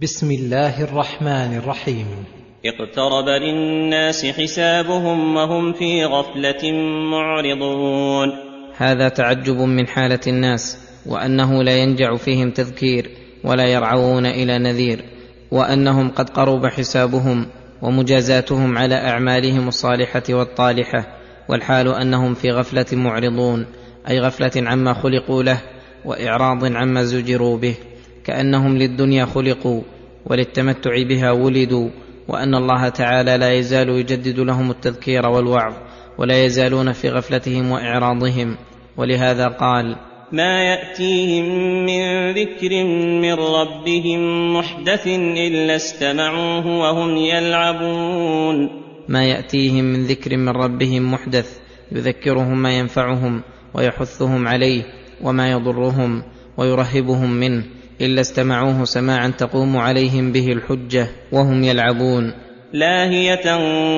بسم الله الرحمن الرحيم. اقترب للناس حسابهم وهم في غفلة معرضون. هذا تعجب من حالة الناس، وأنه لا ينجع فيهم تذكير ولا يرعون إلى نذير، وأنهم قد قرب حسابهم ومجازاتهم على أعمالهم الصالحة والطالحة، والحال أنهم في غفلة معرضون، أي غفلة عما خلقوا له وإعراض عما زجروا به، كأنهم للدنيا خلقوا وللتمتع بها ولدوا، وأن الله تعالى لا يزال يجدد لهم التذكير والوعظ، ولا يزالون في غفلتهم وإعراضهم. ولهذا قال: ما يأتيهم من ذكر من ربهم محدث إلا استمعوه وهم يلعبون. ما يأتيهم من ذكر من ربهم محدث يذكرهم ما ينفعهم ويحثهم عليه وما يضرهم ويرهبهم منه، إلا استمعوه سماعا تقوم عليهم به الحجة وهم يلعبون. لاهية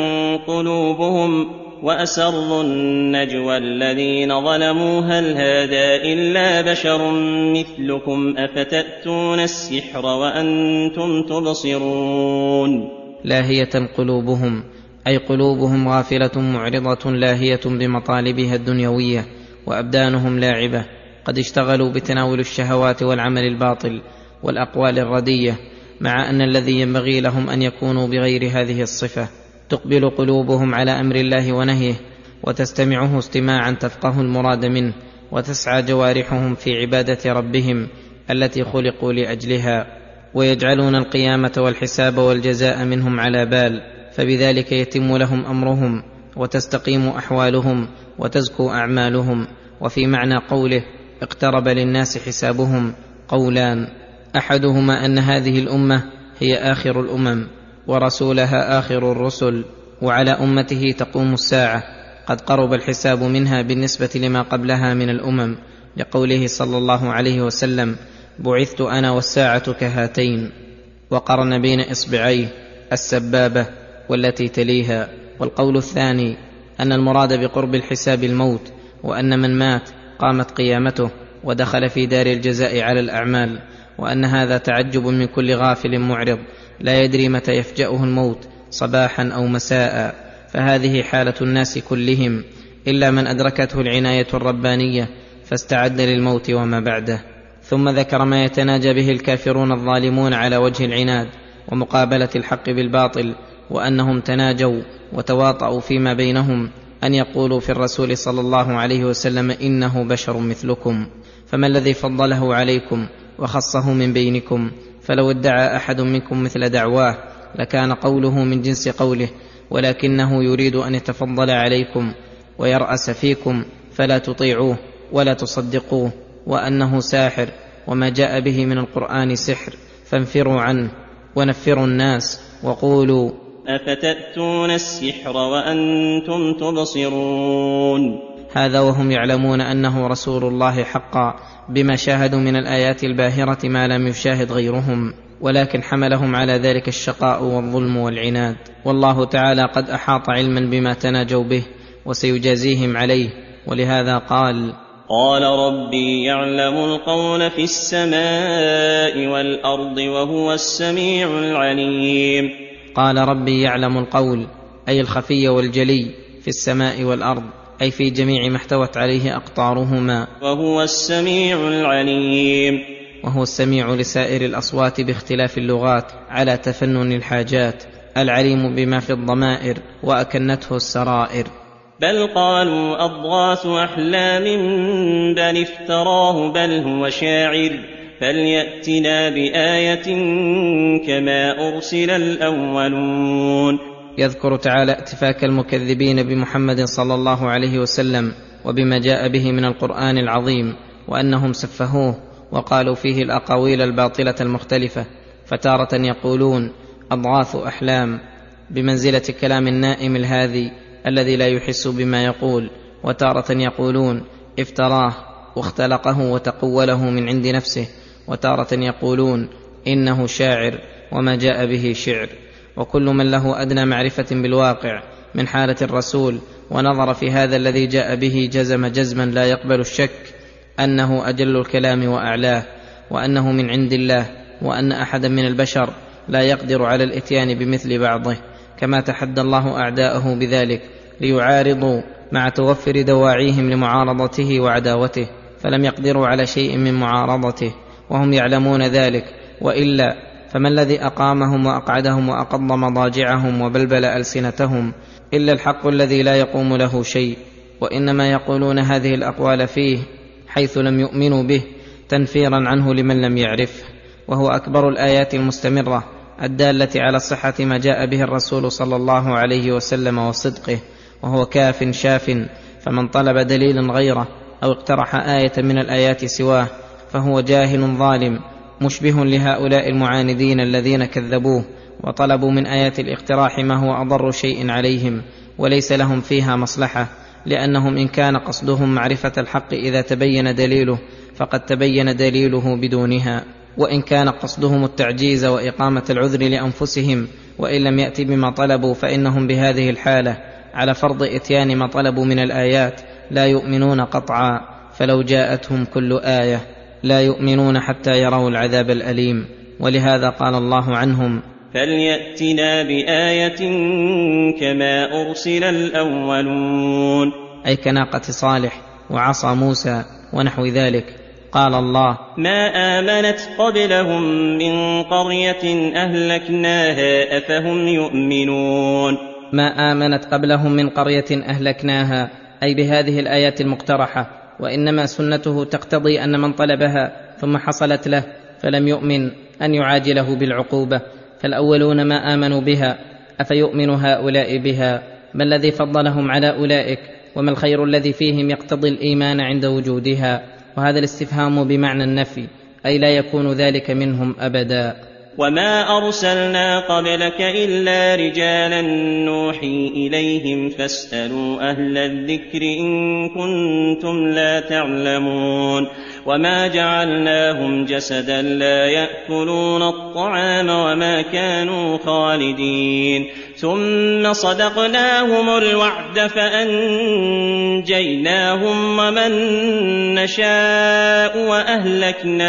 قلوبهم وأسروا النجوى الذين ظلموا هل هذا إلا بشر مثلكم أفتأتون السحر وأنتم تبصرون. لاهية قلوبهم، أي قلوبهم غافلة معرضة لاهية بمطالبها الدنيوية، وأبدانهم لاعبة، قد اشتغلوا بتناول الشهوات والعمل الباطل والأقوال الردية، مع أن الذي ينبغي لهم أن يكونوا بغير هذه الصفة. تقبل قلوبهم على أمر الله ونهيه وتستمعه استماعا تفقه المراد منه، وتسعى جوارحهم في عبادة ربهم التي خلقوا لأجلها، ويجعلون القيامة والحساب والجزاء منهم على بال، فبذلك يتم لهم أمرهم وتستقيم أحوالهم وتزكو أعمالهم. وفي معنى قوله اقترب للناس حسابهم قولان: أحدهما أن هذه الأمة هي آخر الأمم ورسولها آخر الرسل، وعلى أمته تقوم الساعة، قد قرب الحساب منها بالنسبة لما قبلها من الأمم، لقوله صلى الله عليه وسلم: بعثت أنا والساعة كهاتين، وقرن بين إصبعيه السبابة والتي تليها. والقول الثاني أن المراد بقرب الحساب الموت، وأن من مات قامت قيامته ودخل في دار الجزاء على الأعمال، وأن هذا تعجب من كل غافل معرض لا يدري متى يفجأه الموت صباحا أو مساء، فهذه حالة الناس كلهم، إلا من أدركته العناية الربانية فاستعد للموت وما بعده. ثم ذكر ما يتناجى به الكافرون الظالمون على وجه العناد ومقابلة الحق بالباطل، وأنهم تناجوا وتواطؤوا فيما بينهم أن يقولوا في الرسول صلى الله عليه وسلم: إنه بشر مثلكم، فما الذي فضله عليكم وخصه من بينكم؟ فلو ادعى أحد منكم مثل دعواه لكان قوله من جنس قوله، ولكنه يريد أن يتفضل عليكم ويرأس فيكم، فلا تطيعوه ولا تصدقوه، وأنه ساحر وما جاء به من القرآن سحر، فانفروا عنه ونفروا الناس وقولوا: أفتأتون السحر وأنتم تبصرون. هذا وهم يعلمون أنه رسول الله حقا، بما شاهدوا من الآيات الباهرة ما لم يشاهد غيرهم، ولكن حملهم على ذلك الشقاء والظلم والعناد. والله تعالى قد أحاط علما بما تناجوا به وسيجازيهم عليه، ولهذا قال: قال ربي يعلم القول في السماء والأرض وهو السميع العليم. قال ربي يعلم القول، أي الخفي والجلي، في السماء والأرض، أي في جميع ما احتوت عليه أقطارهما، وهو السميع العليم. وهو السميع لسائر الأصوات باختلاف اللغات على تفنن الحاجات، العليم بما في الضمائر وأكنته السرائر. بل قالوا أضغاث أحلام بل افتراه بل هو شاعر فليأتنا بآية كما أرسل الأولون. يذكر تعالى اتفاك المكذبين بمحمد صلى الله عليه وسلم وبما جاء به من القرآن العظيم، وأنهم سفهوه وقالوا فيه الأقاويل الباطلة المختلفة، فتارة يقولون أضغاث أحلام بمنزلة كلام النائم الهاذي الذي لا يحس بما يقول، وتارة يقولون افتراه واختلقه وتقوله من عند نفسه، وتارة يقولون إنه شاعر وما جاء به شعر. وكل من له أدنى معرفة بالواقع من حالة الرسول ونظر في هذا الذي جاء به جزم جزما لا يقبل الشك أنه أجل الكلام وأعلاه، وأنه من عند الله وأن أحدا من البشر لا يقدر على الإتيان بمثل بعضه، كما تحدى الله أعداءه بذلك ليعارضوا مع توفر دواعيهم لمعارضته وعداوته، فلم يقدروا على شيء من معارضته وهم يعلمون ذلك، وإلا فما الذي أقامهم وأقعدهم وأقض مضاجعهم وبلبل ألسنتهم إلا الحق الذي لا يقوم له شيء، وإنما يقولون هذه الأقوال فيه حيث لم يؤمنوا به تنفيرا عنه لمن لم يعرفه، وهو أكبر الآيات المستمرة الدالة على صحة ما جاء به الرسول صلى الله عليه وسلم وصدقه، وهو كاف شاف، فمن طلب دليلا غيره أو اقترح آية من الآيات سواه فهو جاهل ظالم مشبه لهؤلاء المعاندين الذين كذبوه وطلبوا من آيات الاقتراح ما هو أضر شيء عليهم وليس لهم فيها مصلحة، لأنهم إن كان قصدهم معرفة الحق إذا تبين دليله فقد تبين دليله بدونها، وإن كان قصدهم التعجيز وإقامة العذر لأنفسهم وإن لم يأتي بما طلبوا فإنهم بهذه الحالة على فرض إتيان ما طلبوا من الآيات لا يؤمنون قطعا، فلو جاءتهم كل آية لا يؤمنون حتى يروا العذاب الأليم. ولهذا قال الله عنهم: فليأتنا بآية كما أرسل الأولون، أي كناقة صالح وعصا موسى ونحو ذلك. قال الله: ما آمنت قبلهم من قرية أهلكناها أفهم يؤمنون. ما آمنت قبلهم من قرية أهلكناها، أي بهذه الآيات المقترحة، وإنما سنته تقتضي أن من طلبها ثم حصلت له فلم يؤمن أن يعاجله بالعقوبة، فالأولون ما آمنوا بها أفيؤمن هؤلاء بها؟ ما الذي فضلهم على أولئك؟ وما الخير الذي فيهم يقتضي الإيمان عند وجودها؟ وهذا الاستفهام بمعنى النفي، أي لا يكون ذلك منهم أبدا. وما أرسلنا قبلك إلا رجالا نوحي إليهم فاسألوا أهل الذكر إن كنتم لا تعلمون. وما جعلناهم جسدا لا يأكلون الطعام وما كانوا خالدين. ثم صدقناهم الوعد فأنجيناهم ومن نشاء وأهلكنا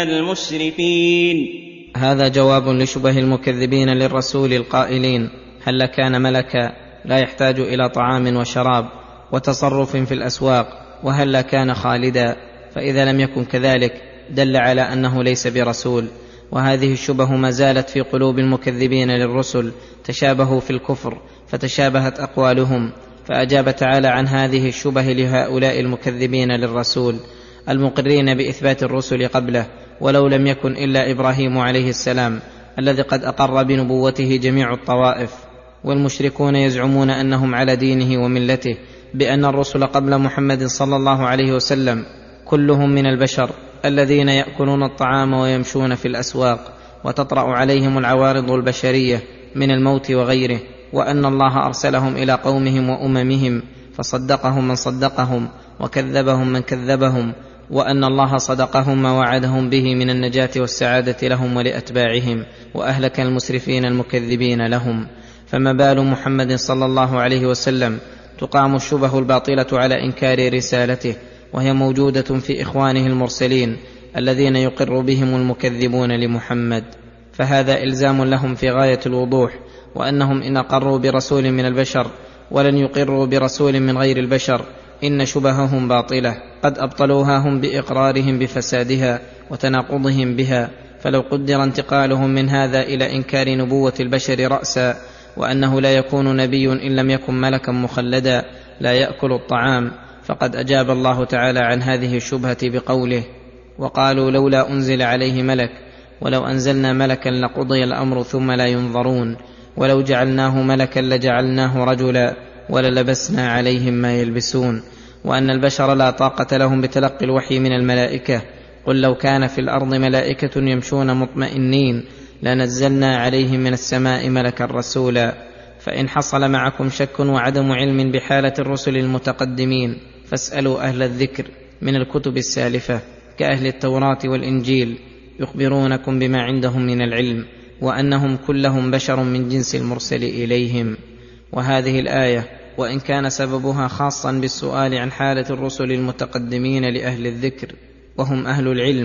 المسرفين. هذا جواب لشبه المكذبين للرسول القائلين: هل كان ملكا لا يحتاج إلى طعام وشراب وتصرف في الأسواق، وهل كان خالدا؟ فإذا لم يكن كذلك دل على أنه ليس برسول. وهذه الشبه ما زالت في قلوب المكذبين للرسل، تشابهوا في الكفر فتشابهت أقوالهم، فأجاب تعالى عن هذه الشبه لهؤلاء المكذبين للرسول المقرين بإثبات الرسل قبله، ولو لم يكن إلا إبراهيم عليه السلام الذي قد أقر بنبوته جميع الطوائف. والمشركون يزعمون أنهم على دينه وملته، بأن الرسل قبل محمد صلى الله عليه وسلم كلهم من البشر الذين يأكلون الطعام ويمشون في الأسواق وتطرأ عليهم العوارض البشرية من الموت وغيره، وأن الله أرسلهم إلى قومهم وأممهم فصدقهم من صدقهم وكذبهم من كذبهم، وأن الله صدقهم ما وعدهم به من النجاة والسعادة لهم ولأتباعهم، وأهلك المسرفين المكذبين لهم. فما بال محمد صلى الله عليه وسلم تقام الشبه الباطلة على إنكار رسالته، وهي موجودة في إخوانه المرسلين الذين يقر بهم المكذبون لمحمد، فهذا إلزام لهم في غاية الوضوح، وأنهم إن أقروا برسول من البشر ولن يقروا برسول من غير البشر إن شبههم باطلة، قد أبطلوها هم بإقرارهم بفسادها وتناقضهم بها. فلو قدر انتقالهم من هذا إلى إنكار نبوة البشر رأسا، وأنه لا يكون نبي إن لم يكن ملكا مخلدا لا يأكل الطعام، فقد أجاب الله تعالى عن هذه الشبهة بقوله: وقالوا لولا أنزل عليه ملك ولو أنزلنا ملكا لقضي الأمر ثم لا ينظرون ولو جعلناه ملكا لجعلناه رجلا وللبسنا عليهم ما يلبسون. وأن البشر لا طاقة لهم بتلقي الوحي من الملائكة. قل لو كان في الأرض ملائكة يمشون مطمئنين لنزلنا عليهم من السماء ملكا رسولا. فإن حصل معكم شك وعدم علم بحالة الرسل المتقدمين فاسألوا أهل الذكر من الكتب السالفة كأهل التوراة والإنجيل، يخبرونكم بما عندهم من العلم، وأنهم كلهم بشر من جنس المرسل إليهم. وهذه الآية وإن كان سببها خاصا بالسؤال عن حالة الرسل المتقدمين لأهل الذكر وهم أهل العلم،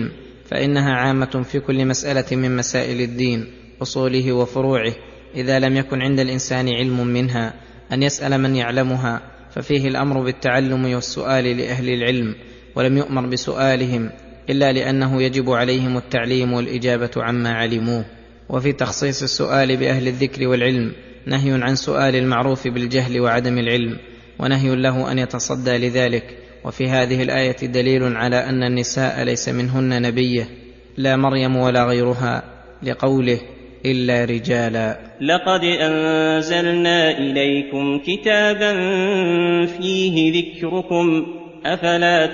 فإنها عامة في كل مسألة من مسائل الدين، أصوله وفروعه، إذا لم يكن عند الإنسان علم منها أن يسأل من يعلمها، ففيه الأمر بالتعلم والسؤال لأهل العلم، ولم يؤمر بسؤالهم إلا لأنه يجب عليهم التعليم والإجابة عما علموه. وفي تخصيص السؤال بأهل الذكر والعلم نهي عن سؤال المعروف بالجهل وعدم العلم، ونهي له أن يتصدى لذلك. وفي هذه الآية دليل على أن النساء ليس منهن نبية، لا مريم ولا غيرها، لقوله إلا رجالا. لقد أنزلنا إليكم كتابا فيه ذكركم أفلا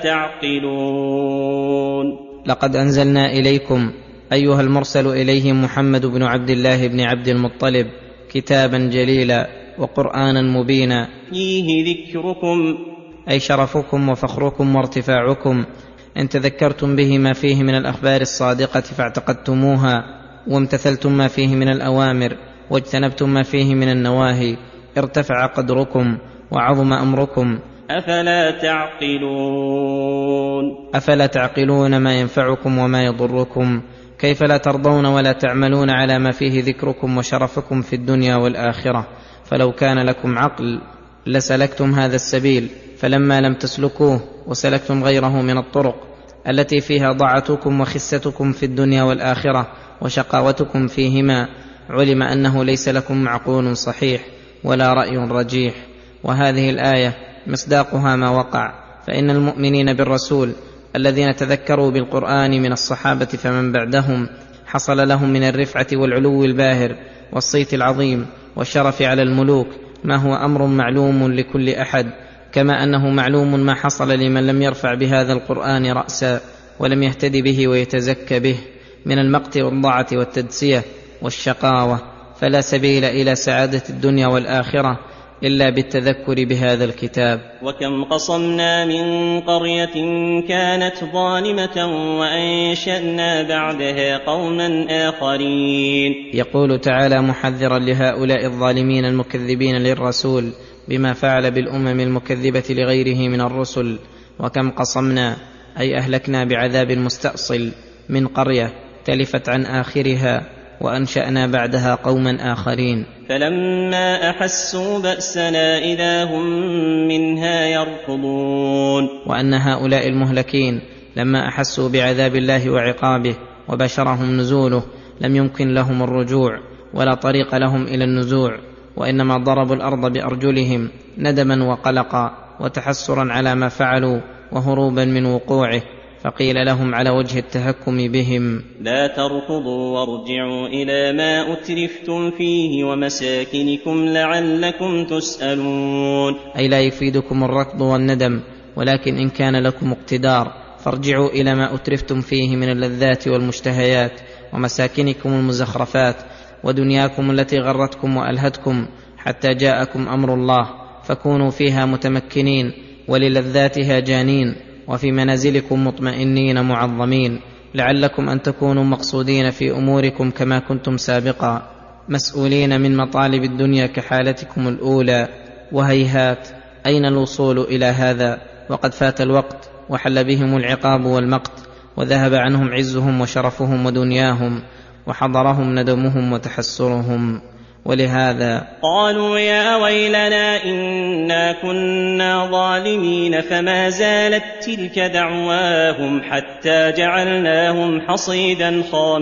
تعقلون. لقد أنزلنا إليكم أيها المرسل إليهم محمد بن عبد الله بن عبد المطلب كتابا جليلا وقرآنا مبينا فيه ذكركم أي شرفكم وفخركم وارتفاعكم، إن تذكرتم به ما فيه من الأخبار الصادقة فاعتقدتموها، وامتثلتم ما فيه من الأوامر واجتنبتم ما فيه من النواهي، ارتفع قدركم وعظم أمركم. أفلا تعقلون. أفلا تعقلون ما ينفعكم وما يضركم؟ كيف لا ترضون ولا تعملون على ما فيه ذكركم وشرفكم في الدنيا والآخرة؟ فلو كان لكم عقل لسلكتم هذا السبيل، فلما لم تسلكوه وسلكتم غيره من الطرق التي فيها ضاعتكم وخستكم في الدنيا والآخرة وشقاوتكم فيهما، علم أنه ليس لكم معقول صحيح ولا رأي رجيح. وهذه الآية مصداقها ما وقع، فإن المؤمنين بالرسول الذين تذكروا بالقرآن من الصحابة فمن بعدهم حصل لهم من الرفعة والعلو الباهر والصيت العظيم والشرف على الملوك ما هو أمر معلوم لكل أحد، كما أنه معلوم ما حصل لمن لم يرفع بهذا القرآن رأسا ولم يهتد به ويتزكى به من المقت والضاعة والتدسية والشقاوة. فلا سبيل إلى سعادة الدنيا والآخرة إلا بالتذكر بهذا الكتاب. وكم قصمنا من قرية كانت ظالمة وأنشأنا بعدها قوما آخرين. يقول تعالى محذرا لهؤلاء الظالمين المكذبين للرسول بما فعل بالأمم المكذبة لغيره من الرسل. وكم قصمنا أي أهلكنا بعذاب مستأصل من قرية تلفت عن آخرها، وأنشأنا بعدها قوما آخرين. فلما أحسوا بأسنا إذا هم منها يركضون. وأن هؤلاء المهلكين لما أحسوا بعذاب الله وعقابه وبشرهم نزوله لم يمكن لهم الرجوع ولا طريق لهم إلى النزوع، وإنما ضربوا الأرض بأرجلهم ندما وقلقا وتحسرا على ما فعلوا وهروبا من وقوعه، فقيل لهم على وجه التهكم بهم: لا تركضوا وارجعوا إلى ما أترفتم فيه ومساكنكم لعلكم تسألون. أي لا يفيدكم الركض والندم، ولكن إن كان لكم اقتدار فارجعوا إلى ما أترفتم فيه من اللذات والمشتهيات ومساكنكم المزخرفات ودنياكم التي غرتكم وألهتكم حتى جاءكم أمر الله، فكونوا فيها متمكنين وللذاتها جانين، وفي منازلكم مطمئنين معظمين، لعلكم أن تكونوا مقصودين في أموركم كما كنتم سابقا، مسؤولين من مطالب الدنيا كحالتكم الأولى. وهيهات، أين الوصول إلى هذا وقد فات الوقت وحل بهم العقاب والمقت، وذهب عنهم عزهم وشرفهم ودنياهم، وحضرهم ندمهم وتحسرهم. ولهذا قالوا يا ويلنا إنا كنا ظالمين، فما زالت تلك دعواهم حتى جعلناهم حصيدا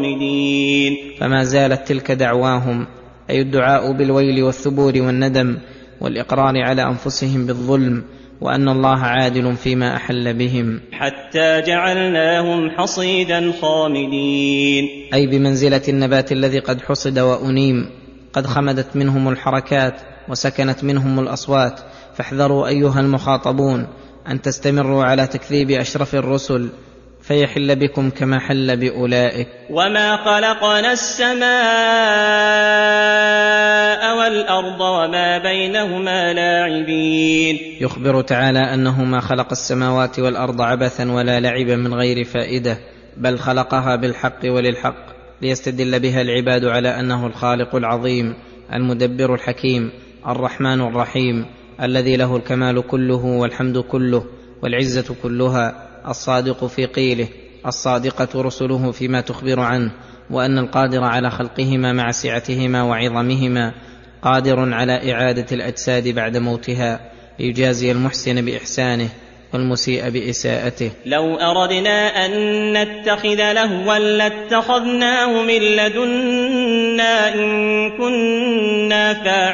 خامدين. فما زالت تلك دعواهم أي الدعاء بالويل والثبور والندم والإقرار على أنفسهم بالظلم وأن الله عادل فيما أحل بهم، حتى جعلناهم حصيدا خامدين، أي بمنزلة النبات الذي قد حصد وأنيم، قد خمدت منهم الحركات وسكنت منهم الأصوات. فاحذروا أيها المخاطبون أن تستمروا على تكذيب أشرف الرسل فيحل بكم كما حل بأولئك. وما خلقنا السماء والأرض وما بينهما لاعبين. يخبر تعالى أنه ما خلق السماوات والأرض عبثا ولا لعب من غير فائدة، بل خلقها بالحق وللحق ليستدل بها العباد على أنه الخالق العظيم المدبر الحكيم الرحمن الرحيم الذي له الكمال كله والحمد كله والعزة كلها، الصادق في قيله الصادقة رسله فيما تخبر عنه، وأن القادر على خلقهما مع سعتهما وعظمهما قادر على إعادة الأجساد بعد موتها ليجازي المحسن بإحسانه والمسيء بإساءته. لو أردنا أن نتخذ لهوا لاتخذناه من لدنا إن كنا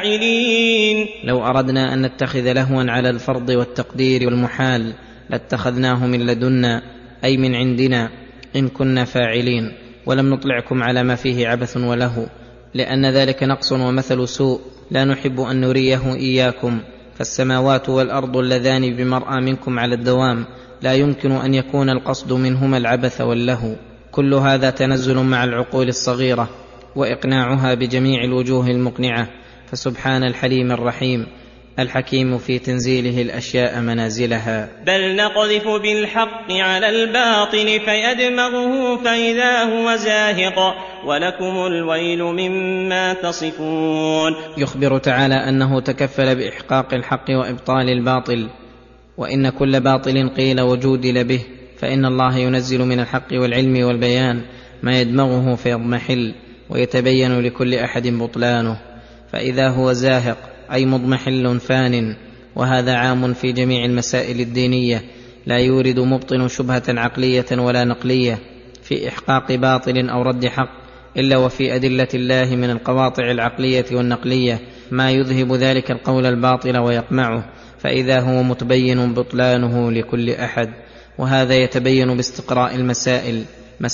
فاعلين. لو أردنا أن نتخذ لهوا على الفرض والتقدير والمحال لاتخذناه من لدنا، أي من عندنا، إن كنا فاعلين، ولم نطلعكم على ما فيه عبث ولهو، لأن ذلك نقص ومثل سوء لا نحب أن نريه إياكم. فالسماوات والأرض اللذان بمرأى منكم على الدوام لا يمكن أن يكون القصد منهما العبث واللهو. كل هذا تنزل مع العقول الصغيرة وإقناعها بجميع الوجوه المقنعة، فسبحان الحليم الرحيم الحكيم في تنزيله الأشياء منازلها. بل نقذف بالحق على الباطل فيدمغه فإذا هو زاهق ولكم الويل مما تصفون. يخبر تعالى أنه تكفل بإحقاق الحق وإبطال الباطل، وإن كل باطل قيل وجودل به، فإن الله ينزل من الحق والعلم والبيان ما يدمغه فيضمحل ويتبين لكل أحد بطلانه، فإذا هو زاهق أي مضمحل فان. وهذا عام في جميع المسائل الدينية، لا يورد مبطن شبهة عقلية ولا نقلية في إحقاق باطل أو رد حق إلا وفي أدلة الله من القواطع العقلية والنقلية ما يذهب ذلك القول الباطل ويقمعه، فإذا هو متبين بطلانه لكل أحد. وهذا يتبين باستقراء المسائل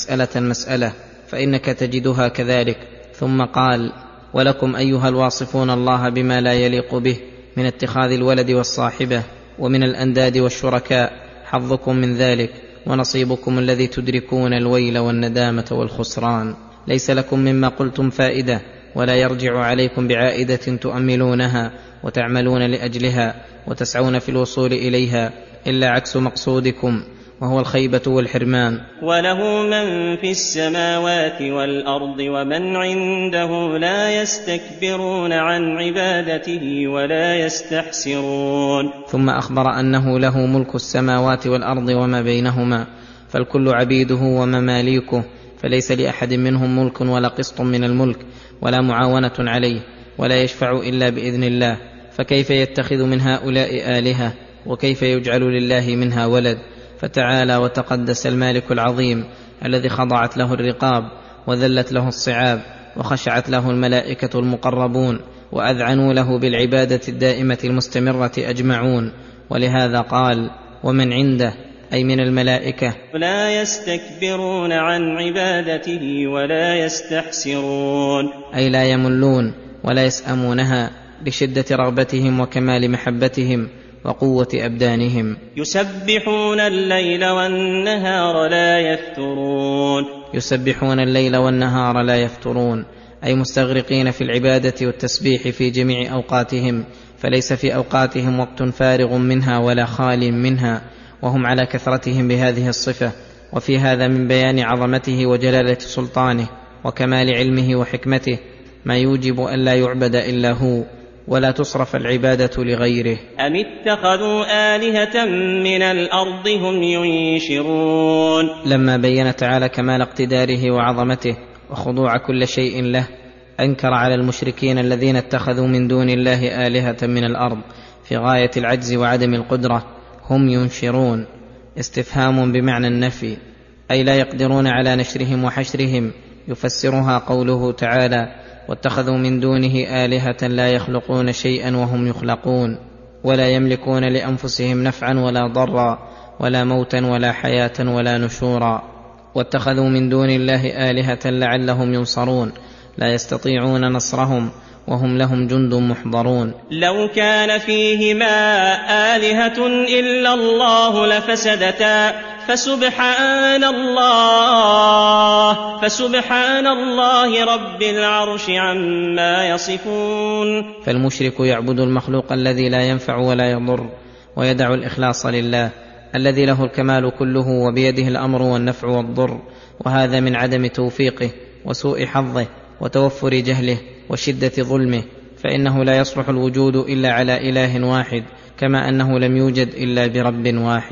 مسألة، فإنك تجدها كذلك. ثم قال: ولكم أيها الواصفون الله بما لا يليق به من اتخاذ الولد والصاحبة ومن الأنداد والشركاء حظكم من ذلك ونصيبكم الذي تدركون الويل والندامة والخسران. ليس لكم مما قلتم فائدة، ولا يرجع عليكم بعائدة تؤملونها وتعملون لأجلها وتسعون في الوصول إليها، إلا عكس مقصودكم، وهو الخيبة والحرمان. وله من في السماوات والأرض ومن عنده لا يستكبرون عن عبادته ولا يستحسرون. ثم أخبر أنه له ملك السماوات والأرض وما بينهما، فالكل عبيده ومماليكه، فليس لأحد منهم ملك ولا قسط من الملك ولا معاونة عليه، ولا يشفع إلا بإذن الله، فكيف يتخذ من هؤلاء آلهة، وكيف يجعل لله منها ولد؟ فتعالى وتقدس المالك العظيم الذي خضعت له الرقاب وذلت له الصعاب وخشعت له الملائكة المقربون وأذعنوا له بالعبادة الدائمة المستمرة أجمعون. ولهذا قال: ومن عنده، أي من الملائكة، لا يستكبرون عن عبادته ولا يستحسرون، أي لا يملون ولا يسأمونها لشدة رغبتهم وكمال محبتهم وقوة أبدانهم. يسبحون الليل والنهار لا يفترون. يسبحون الليل والنهار لا يفترون، أي مستغرقين في العبادة والتسبيح في جميع أوقاتهم، فليس في أوقاتهم وقت فارغ منها ولا خال منها، وهم على كثرتهم بهذه الصفة. وفي هذا من بيان عظمته وجلالة سلطانه وكمال علمه وحكمته ما يوجب أن لا يعبد إلا هو، ولا تصرف العبادة لغيره. أم اتخذوا آلهة من الأرض هم ينشرون. لما بين تعالى كمال اقتداره وعظمته وخضوع كل شيء له، أنكر على المشركين الذين اتخذوا من دون الله آلهة من الأرض في غاية العجز وعدم القدرة. هم ينشرون استفهام بمعنى النفي، أي لا يقدرون على نشرهم وحشرهم. يفسرها قوله تعالى: واتخذوا من دونه آلهة لا يخلقون شيئا وهم يخلقون، ولا يملكون لأنفسهم نفعا ولا ضرا ولا موتا ولا حياة ولا نشورا. واتخذوا من دون الله آلهة لعلهم ينصرون، لا يستطيعون نصرهم وهم لهم جند محضرون. لو كان فيهما آلهة إلا الله لفسدتا فسبحان الله رب العرش عما يصفون. فالمشرك يعبد المخلوق الذي لا ينفع ولا يضر، ويدع الإخلاص لله الذي له الكمال كله وبيده الأمر والنفع والضر، وهذا من عدم توفيقه وسوء حظه وتوفر جهله وشدة ظلمه، فإنه لا يصلح الوجود إلا على إله واحد، كما أنه لم يوجد إلا برب واحد.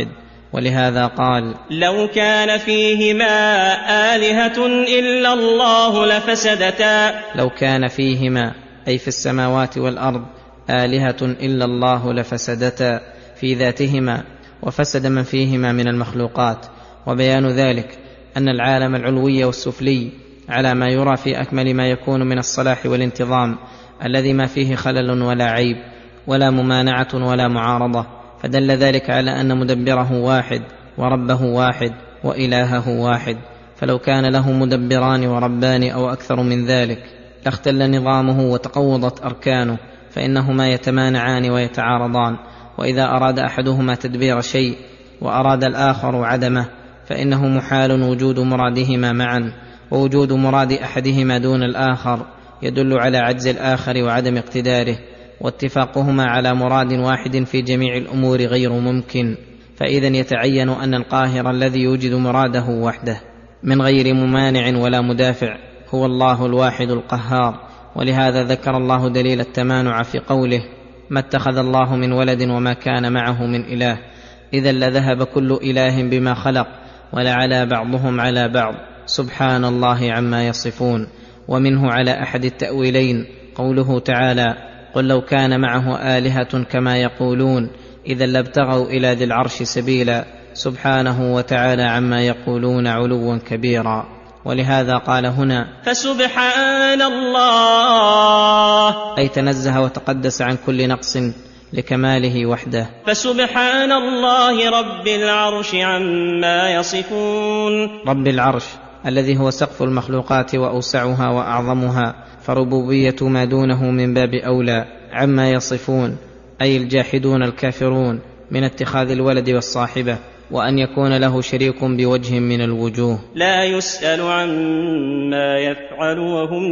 ولهذا قال: لو كان فيهما آلهة إلا الله لفسدتا. لو كان فيهما أي في السماوات والأرض آلهة إلا الله لفسدتا في ذاتهما، وفسد من فيهما من المخلوقات. وبيان ذلك أن العالم العلوي والسفلي على ما يرى في أكمل ما يكون من الصلاح والانتظام الذي ما فيه خلل ولا عيب ولا ممانعة ولا معارضة، فدل ذلك على أن مدبره واحد وربه واحد وإلهه واحد. فلو كان له مدبران وربان أو أكثر من ذلك لاختل نظامه وتقوضت أركانه، فإنهما يتمانعان ويتعارضان. وإذا أراد أحدهما تدبير شيء وأراد الآخر عدمه فإنه محال وجود مرادهما معا، ووجود مراد أحدهما دون الآخر يدل على عجز الآخر وعدم اقتداره، واتفاقهما على مراد واحد في جميع الأمور غير ممكن. فإذن يتعين أن القاهر الذي يوجد مراده وحده من غير ممانع ولا مدافع هو الله الواحد القهار. ولهذا ذكر الله دليل التمانع في قوله: ما اتخذ الله من ولد وما كان معه من إله، إذا لذهب كل إله بما خلق ولعلى بعضهم على بعض سبحان الله عما يصفون. ومنه على أحد التأويلين قوله تعالى: قل لو كان معه آلهة كما يقولون إذا لابتغوا إلى ذي العرش سبيلا سبحانه وتعالى عما يقولون علوا كبيرا. ولهذا قال هنا: فسبحان الله، أي تنزه وتقدس عن كل نقص لكماله وحده. فسبحان الله رب العرش عما يصفون. رب العرش الذي هو سقف المخلوقات وأوسعها وأعظمها، فربوبية ما دونه من باب أولى. عما يصفون أي الجاحدون الكافرون من اتخاذ الولد والصاحبة، وأن يكون له شريك بوجه من الوجوه. لا يسأل عما يفعل وهم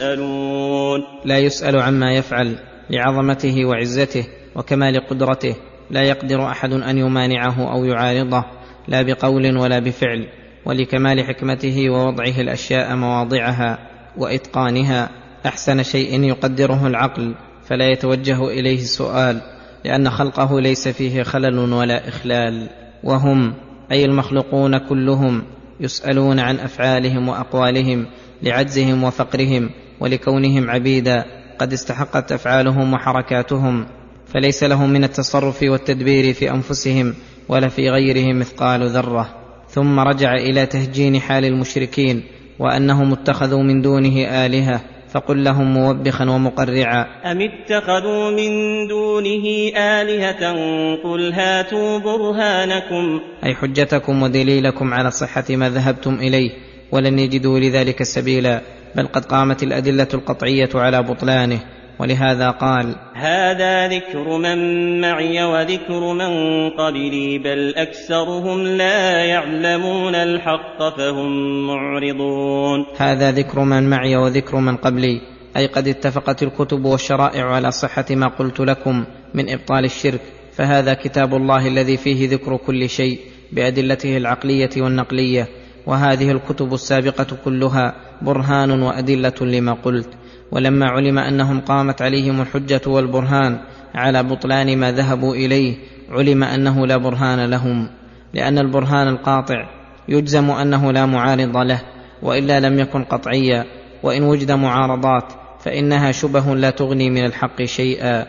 يسألون. لا يسأل عما يفعل لعظمته وعزته وكمال قدرته، لا يقدر أحد أن يمانعه أو يعارضه لا بقول ولا بفعل، ولكمال حكمته ووضعه الأشياء مواضعها وإتقانها أحسن شيء يقدره العقل، فلا يتوجه إليه السؤال، لأن خلقه ليس فيه خلل ولا إخلال. وهم أي المخلوقون كلهم يسألون عن أفعالهم وأقوالهم لعجزهم وفقرهم، ولكونهم عبيدا قد استحقت أفعالهم وحركاتهم، فليس لهم من التصرف والتدبير في أنفسهم ولا في غيرهم مثقال ذرة. ثم رجع إلى تهجين حال المشركين وأنهم اتخذوا من دونه آلهة، فقل لهم موبخا ومقرعا: أم اتخذوا من دونه آلهة قل هاتوا برهانكم، أي حجتكم ودليلكم على صحة ما ذهبتم إليه، ولن يجدوا لذلك سبيلا، بل قد قامت الأدلة القطعية على بطلانه. ولهذا قال: هذا ذكر من معي وذكر من قبلي بل أكثرهم لا يعلمون الحق فهم معرضون. هذا ذكر من معي وذكر من قبلي، أي قد اتفقت الكتب والشرائع على صحة ما قلت لكم من إبطال الشرك، فهذا كتاب الله الذي فيه ذكر كل شيء بأدلته العقلية والنقلية، وهذه الكتب السابقة كلها برهان وأدلة لما قلت. ولما علم أنهم قامت عليهم الحجة والبرهان على بطلان ما ذهبوا إليه، علم أنه لا برهان لهم، لأن البرهان القاطع يجزم أنه لا معارض له، وإلا لم يكن قطعيا، وإن وجد معارضات فإنها شبه لا تغني من الحق شيئا.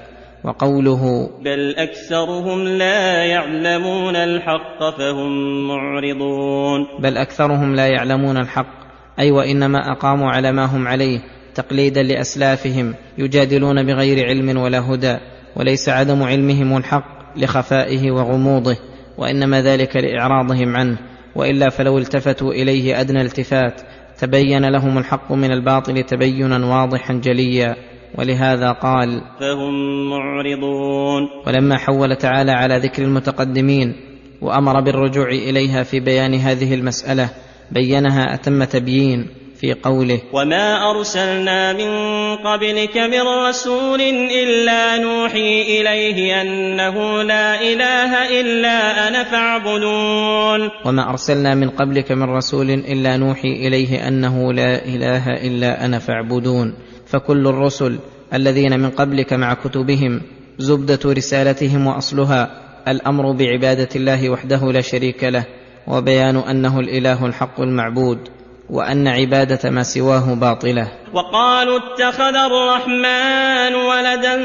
وقوله: بل أكثرهم لا يعلمون الحق فهم معرضون، بل أكثرهم لا يعلمون الحق، أي وإنما أقاموا على ما هم عليه تقليدا لأسلافهم، يجادلون بغير علم ولا هدى، وليس عدم علمهم الحق لخفائه وغموضه، وإنما ذلك لإعراضهم عنه، وإلا فلو التفتوا إليه أدنى التفات تبين لهم الحق من الباطل تبينا واضحا جليا. ولهذا قال: فهم معرضون. ولما حول تعالى على ذكر المتقدمين وأمر بالرجوع إليها في بيان هذه المسألة بينها أتم تبيين في قوله: وما أرسلنا من قبلك من رسول إلا نوحي إليه أنه لا إله إلا أنا فاعبدون. وما أرسلنا من قبلك من رسول إلا نوحي إليه أنه لا إله إلا أنا فاعبدون. فكل الرسل الذين من قبلك مع كتبهم زبدة رسالتهم وأصلها الامر بعباده الله وحده لا شريك له، وبيان انه الاله الحق المعبود، وان عباده ما سواه باطله. وقالوا اتخذ الرحمن ولدا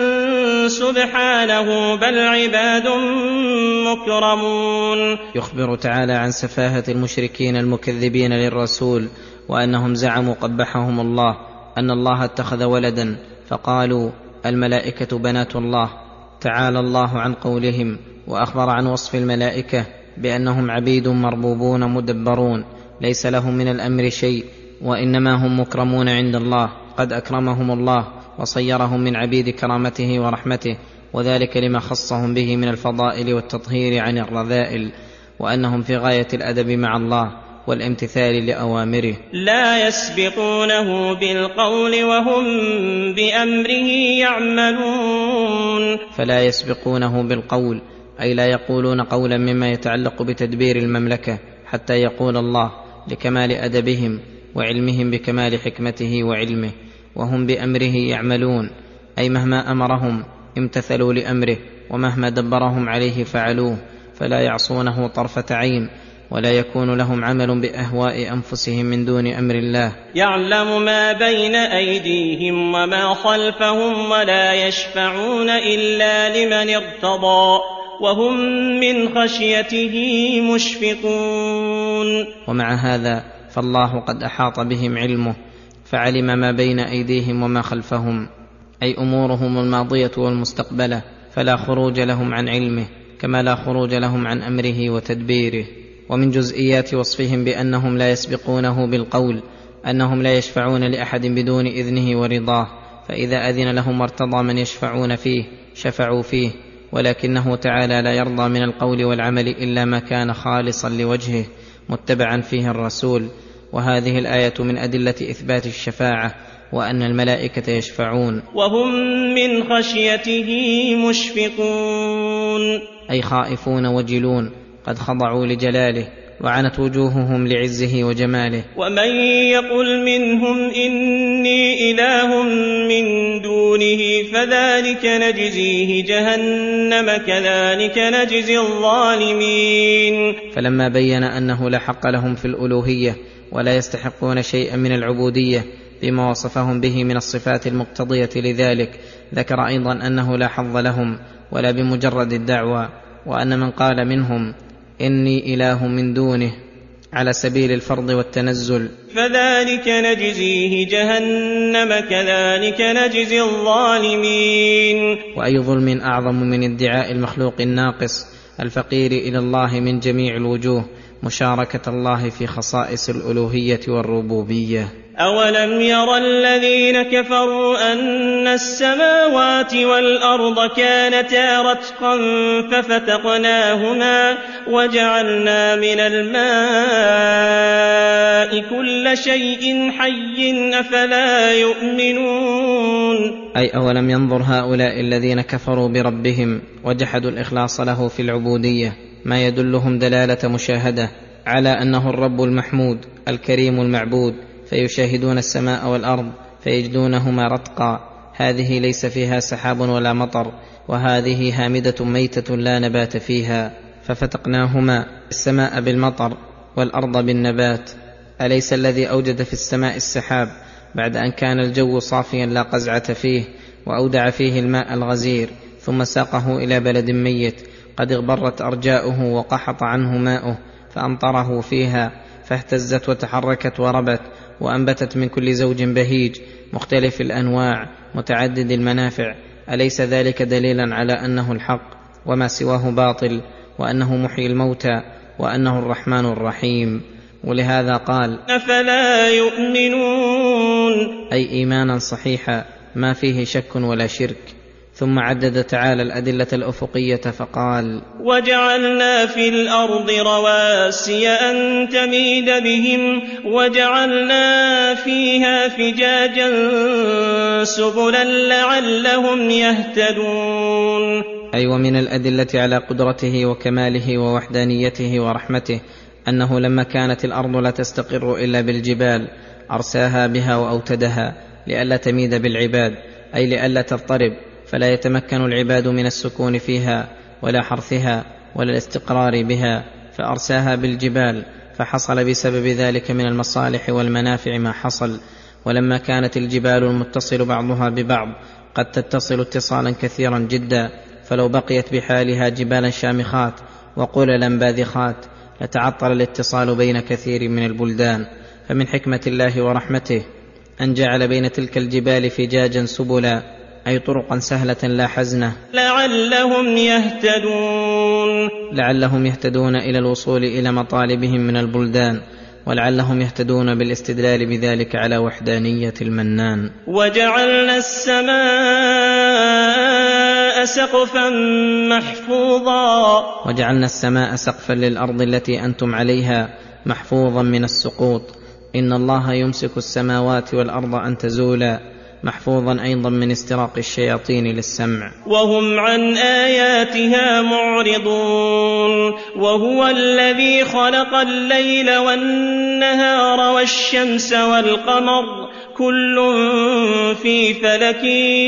سبحانه بل عباد مكرمون. يخبر تعالى عن سفاهة المشركين المكذبين للرسول، وأنهم زعموا قبحهم الله أن الله اتخذ ولدا، فقالوا الملائكة بنات الله. تعالى الله عن قولهم، وأخبر عن وصف الملائكة بأنهم عبيد مربوبون مدبرون ليس لهم من الأمر شيء، وإنما هم مكرمون عند الله، قد أكرمهم الله وصيرهم من عبيد كرامته ورحمته، وذلك لما خصهم به من الفضائل والتطهير عن الرذائل، وأنهم في غاية الأدب مع الله والامتثال لأوامره. لا يسبقونه بالقول وهم بأمره يعملون. فلا يسبقونه بالقول، أي لا يقولون قولا مما يتعلق بتدبير المملكة حتى يقول الله، لكمال أدبهم وعلمهم بكمال حكمته وعلمه. وهم بأمره يعملون، أي مهما أمرهم امتثلوا لأمره، ومهما دبرهم عليه فعلوه، فلا يعصونه طرفة عين، ولا يكون لهم عمل بأهواء أنفسهم من دون أمر الله. يعلم ما بين أيديهم وما خلفهم ولا يشفعون إلا لمن ارتضى وهم من خشيته مشفقون. ومع هذا فالله قد أحاط بهم علمه، فعلم ما بين أيديهم وما خلفهم، أي أمورهم الماضية والمستقبلة، فلا خروج لهم عن علمه، كما لا خروج لهم عن أمره وتدبيره. ومن جزئيات وصفهم بأنهم لا يسبقونه بالقول أنهم لا يشفعون لأحد بدون إذنه ورضاه، فإذا أذن لهم وارتضى من يشفعون فيه شفعوا فيه، ولكنه تعالى لا يرضى من القول والعمل إلا ما كان خالصا لوجهه متبعا فيه الرسول. وهذه الآية من أدلة إثبات الشفاعة، وأن الملائكة يشفعون وهم من خشيته مشفقون، أي خائفون وجلون، قد خضعوا لجلاله، وعنت وجوههم لعزه وجماله. ومن يقل منهم إني إله من دونه فذلك نجزيه جهنم كذلك نجزي الظالمين. فلما بين أنه لا حق لهم في الألوهية ولا يستحقون شيئا من العبودية بما وصفهم به من الصفات المقتضية لذلك، ذكر أيضا أنه لا حظ لهم ولا بمجرد الدعوى، وأن من قال منهم إني إله من دونه على سبيل الفرض والتنزل فذلك نجزيه جهنم كذلك نجزي الظالمين. وأي ظلم أعظم من ادعاء المخلوق الناقص الفقير إلى الله من جميع الوجوه مشاركة الله في خصائص الألوهية والربوبية. أولم ير الذين كفروا أن السماوات والأرض كانتا رتقا ففتقناهما وجعلنا من الماء كل شيء حي أفلا يؤمنون. أي أولم ينظر هؤلاء الذين كفروا بربهم وجحدوا الإخلاص له في العبودية ما يدلهم دلالة مشاهدة على أنه الرب المحمود الكريم المعبود، فيشاهدون السماء والأرض فيجدونهما رتقا، هذه ليس فيها سحاب ولا مطر، وهذه هامدة ميتة لا نبات فيها، ففتقناهما السماء بالمطر والأرض بالنبات. أليس الذي أوجد في السماء السحاب بعد أن كان الجو صافيا لا قزعة فيه، وأودع فيه الماء الغزير ثم ساقه إلى بلد ميت قد اغبرت أرجاؤه وقحط عنه ماؤه، فأمطره فيها فاهتزت وتحركت وربت وأنبتت من كل زوج بهيج مختلف الأنواع متعدد المنافع. أليس ذلك دليلا على أنه الحق وما سواه باطل، وأنه محيي الموتى، وأنه الرحمن الرحيم؟ ولهذا قال أفلا يؤمنون، أي إيمانا صحيحا ما فيه شك ولا شرك. ثم عدد تعالى الأدلة الأفقية فقال وجعلنا في الأرض رواسي أن تميد بهم وجعلنا فيها فجاجا سبلا لعلهم يهتدون. أي ومن الأدلة على قدرته وكماله ووحدانيته ورحمته أنه لما كانت الأرض لا تستقر إلا بالجبال أرساها بها وأوتدها لئلا تميد بالعباد، أي لئلا تضطرب، فلا يتمكن العباد من السكون فيها ولا حرثها ولا الاستقرار بها، فأرساها بالجبال، فحصل بسبب ذلك من المصالح والمنافع ما حصل. ولما كانت الجبال المتصل بعضها ببعض قد تتصل اتصالا كثيرا جدا، فلو بقيت بحالها جبالا شامخات وقللا باذخات لتعطل الاتصال بين كثير من البلدان. فمن حكمة الله ورحمته أن جعل بين تلك الجبال فجاجا سبلا، أي طرقا سهلة لا حزنة، لعلهم يهتدون إلى الوصول إلى مطالبهم من البلدان، ولعلهم يهتدون بالاستدلال بذلك على وحدانية المنان. وجعلنا السماء سقفا محفوظا، وجعلنا السماء سقفا للأرض التي أنتم عليها محفوظا من السقوط. إن الله يمسك السماوات والأرض أن تزولا، محفوظا أيضا من استراق الشياطين للسمع. وهم عن آياتها معرضون. وهو الذي خلق الليل والنهار والشمس والقمر كل في فلك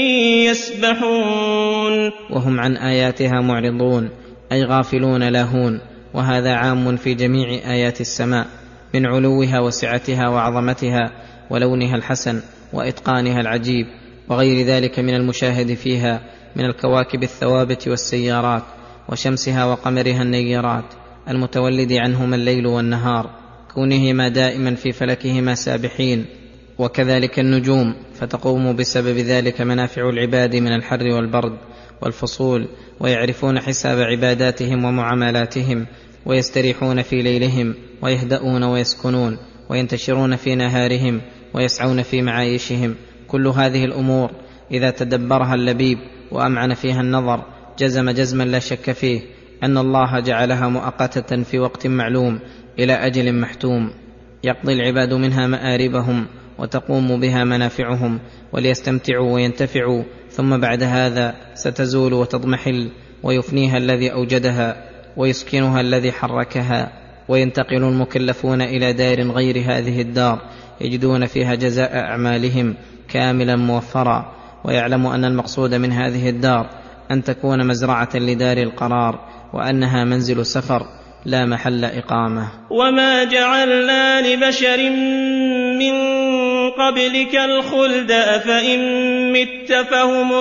يسبحون. وهم عن آياتها معرضون أي غافلون لاهون، وهذا عام في جميع آيات السماء من علوها وسعتها وعظمتها ولونها الحسن وإتقانها العجيب، وغير ذلك من المشاهد فيها من الكواكب الثوابت والسيارات، وشمسها وقمرها النيرات المتولد عنهما الليل والنهار، كونهما دائما في فلكهما سابحين. وكذلك النجوم، فتقوم بسبب ذلك منافع العباد من الحر والبرد والفصول، ويعرفون حساب عباداتهم ومعاملاتهم، ويستريحون في ليلهم، ويهدؤون ويسكنون، وينتشرون في نهارهم، ويسعون في معايشهم. كل هذه الأمور إذا تدبرها اللبيب وأمعن فيها النظر جزم جزما لا شك فيه أن الله جعلها مؤقتة في وقت معلوم إلى أجل محتوم، يقضي العباد منها مآربهم وتقوم بها منافعهم، وليستمتعوا وينتفعوا، ثم بعد هذا ستزول وتضمحل، ويفنيها الذي أوجدها ويسكنها الذي حركها، وينتقل المكلفون إلى دار غير هذه الدار يجدون فيها جزاء أعمالهم كاملا موفرا. ويعلم أن المقصود من هذه الدار أن تكون مزرعة لدار القرار، وأنها منزل سفر لا محل إقامة. وما جعلنا لبشر من قبلك الخلد أفإن مت فهم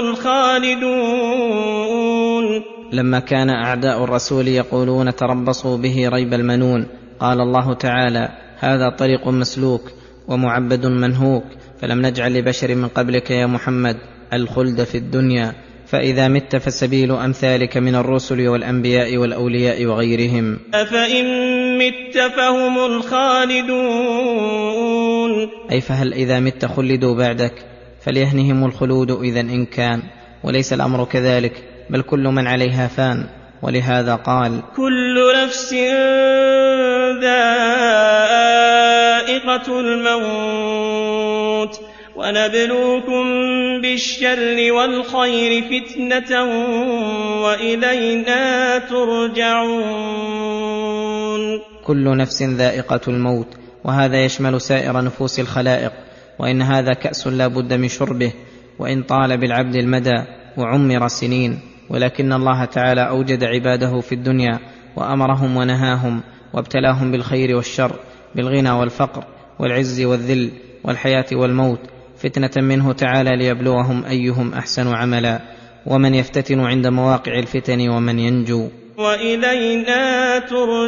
الخالدون. لما كان أعداء الرسول يقولون تربصوا به ريب المنون، قال الله تعالى: هذا طريق مسلوك ومعبد منهوك، فلم نجعل لبشر من قبلك يا محمد الخلد في الدنيا، فإذا مت فسبيل أمثالك من الرسل والأنبياء والأولياء وغيرهم. أفإن مت فهم الخالدون، أي فهل إذا مت خلدوا بعدك؟ فليهنهم الخلود إذا إن كان، وليس الأمر كذلك، بل كل من عليها فان. ولهذا قال: كل نفس ذائقة الموت ونبلوكم بالشر والخير فتنة وإلينا ترجعون. كل نفس ذائقة الموت، وهذا يشمل سائر نفوس الخلائق، وإن هذا كأس لا بد من شربه، وإن طال بالعبد المدى وعمر سنين، ولكن الله تعالى أوجد عباده في الدنيا وأمرهم ونهاهم وابتلاهم بالخير والشر، بالغنى والفقر والعز والذل والحياة والموت، فتنة منه تعالى ليبلوهم أيهم أحسن عملا، ومن يفتتن عند مواقع الفتن ومن ينجو. وإلينا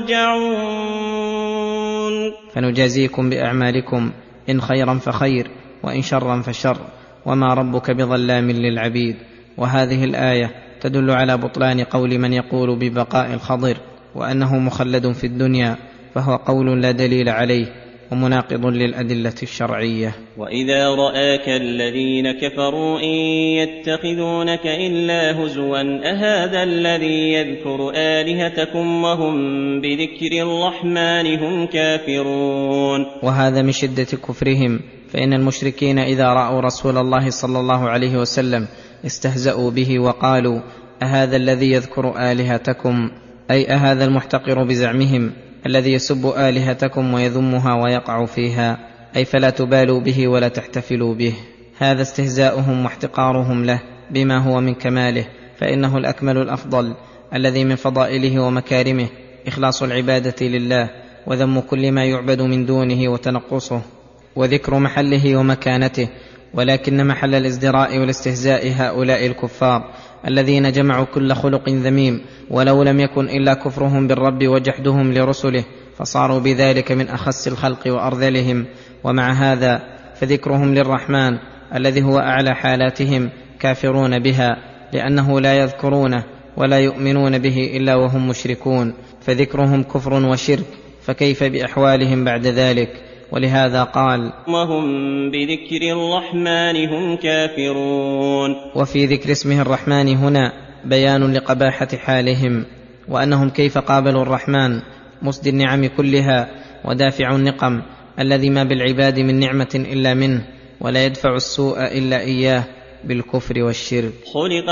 ترجعون. فنجازيكم بأعمالكم، إن خيرا فخير وإن شرا فشر، وما ربك بظلام للعبيد. وهذه الآية تدل على بطلان قول من يقول ببقاء الخضر وأنه مخلد في الدنيا، فهو قول لا دليل عليه ومناقض للأدلة الشرعية. وإذا رآك الذين كفروا إن يتخذونك إلا هزوا أهذا الذي يذكر آلهتكم وهم بذكر الرحمن هم كافرون. وهذا من شدة كفرهم، فإن المشركين إذا رأوا رسول الله صلى الله عليه وسلم استهزأوا به وقالوا: أهذا الذي يذكر آلهتكم، أي أهذا المحتقر بزعمهم الذي يسب آلهتكم ويذمها ويقع فيها، أي فلا تبالوا به ولا تحتفلوا به. هذا استهزاؤهم واحتقارهم له بما هو من كماله، فإنه الأكمل الأفضل الذي من فضائله ومكارمه إخلاص العبادة لله، وذم كل ما يعبد من دونه وتنقصه، وذكر محله ومكانته. ولكن محل الازدراء والاستهزاء هؤلاء الكفار الذين جمعوا كل خلق ذميم، ولو لم يكن إلا كفرهم بالرب وجحدهم لرسله، فصاروا بذلك من أخس الخلق وأرذلهم. ومع هذا فذكرهم للرحمن الذي هو أعلى حالاتهم كافرون بها، لأنه لا يذكرونه ولا يؤمنون به إلا وهم مشركون، فذكرهم كفر وشرك، فكيف بأحوالهم بعد ذلك؟ ولهذا قال: وهم بذكر الرحمن هم كافرون. وفي ذكر اسمه الرحمن هنا بيان لقباحة حالهم، وأنهم كيف قابلوا الرحمن مسدي النعم كلها ودافع النقم، الذي ما بالعباد من نعمة إلا منه، ولا يدفع السوء إلا إياه بالكفر والشرك. خلق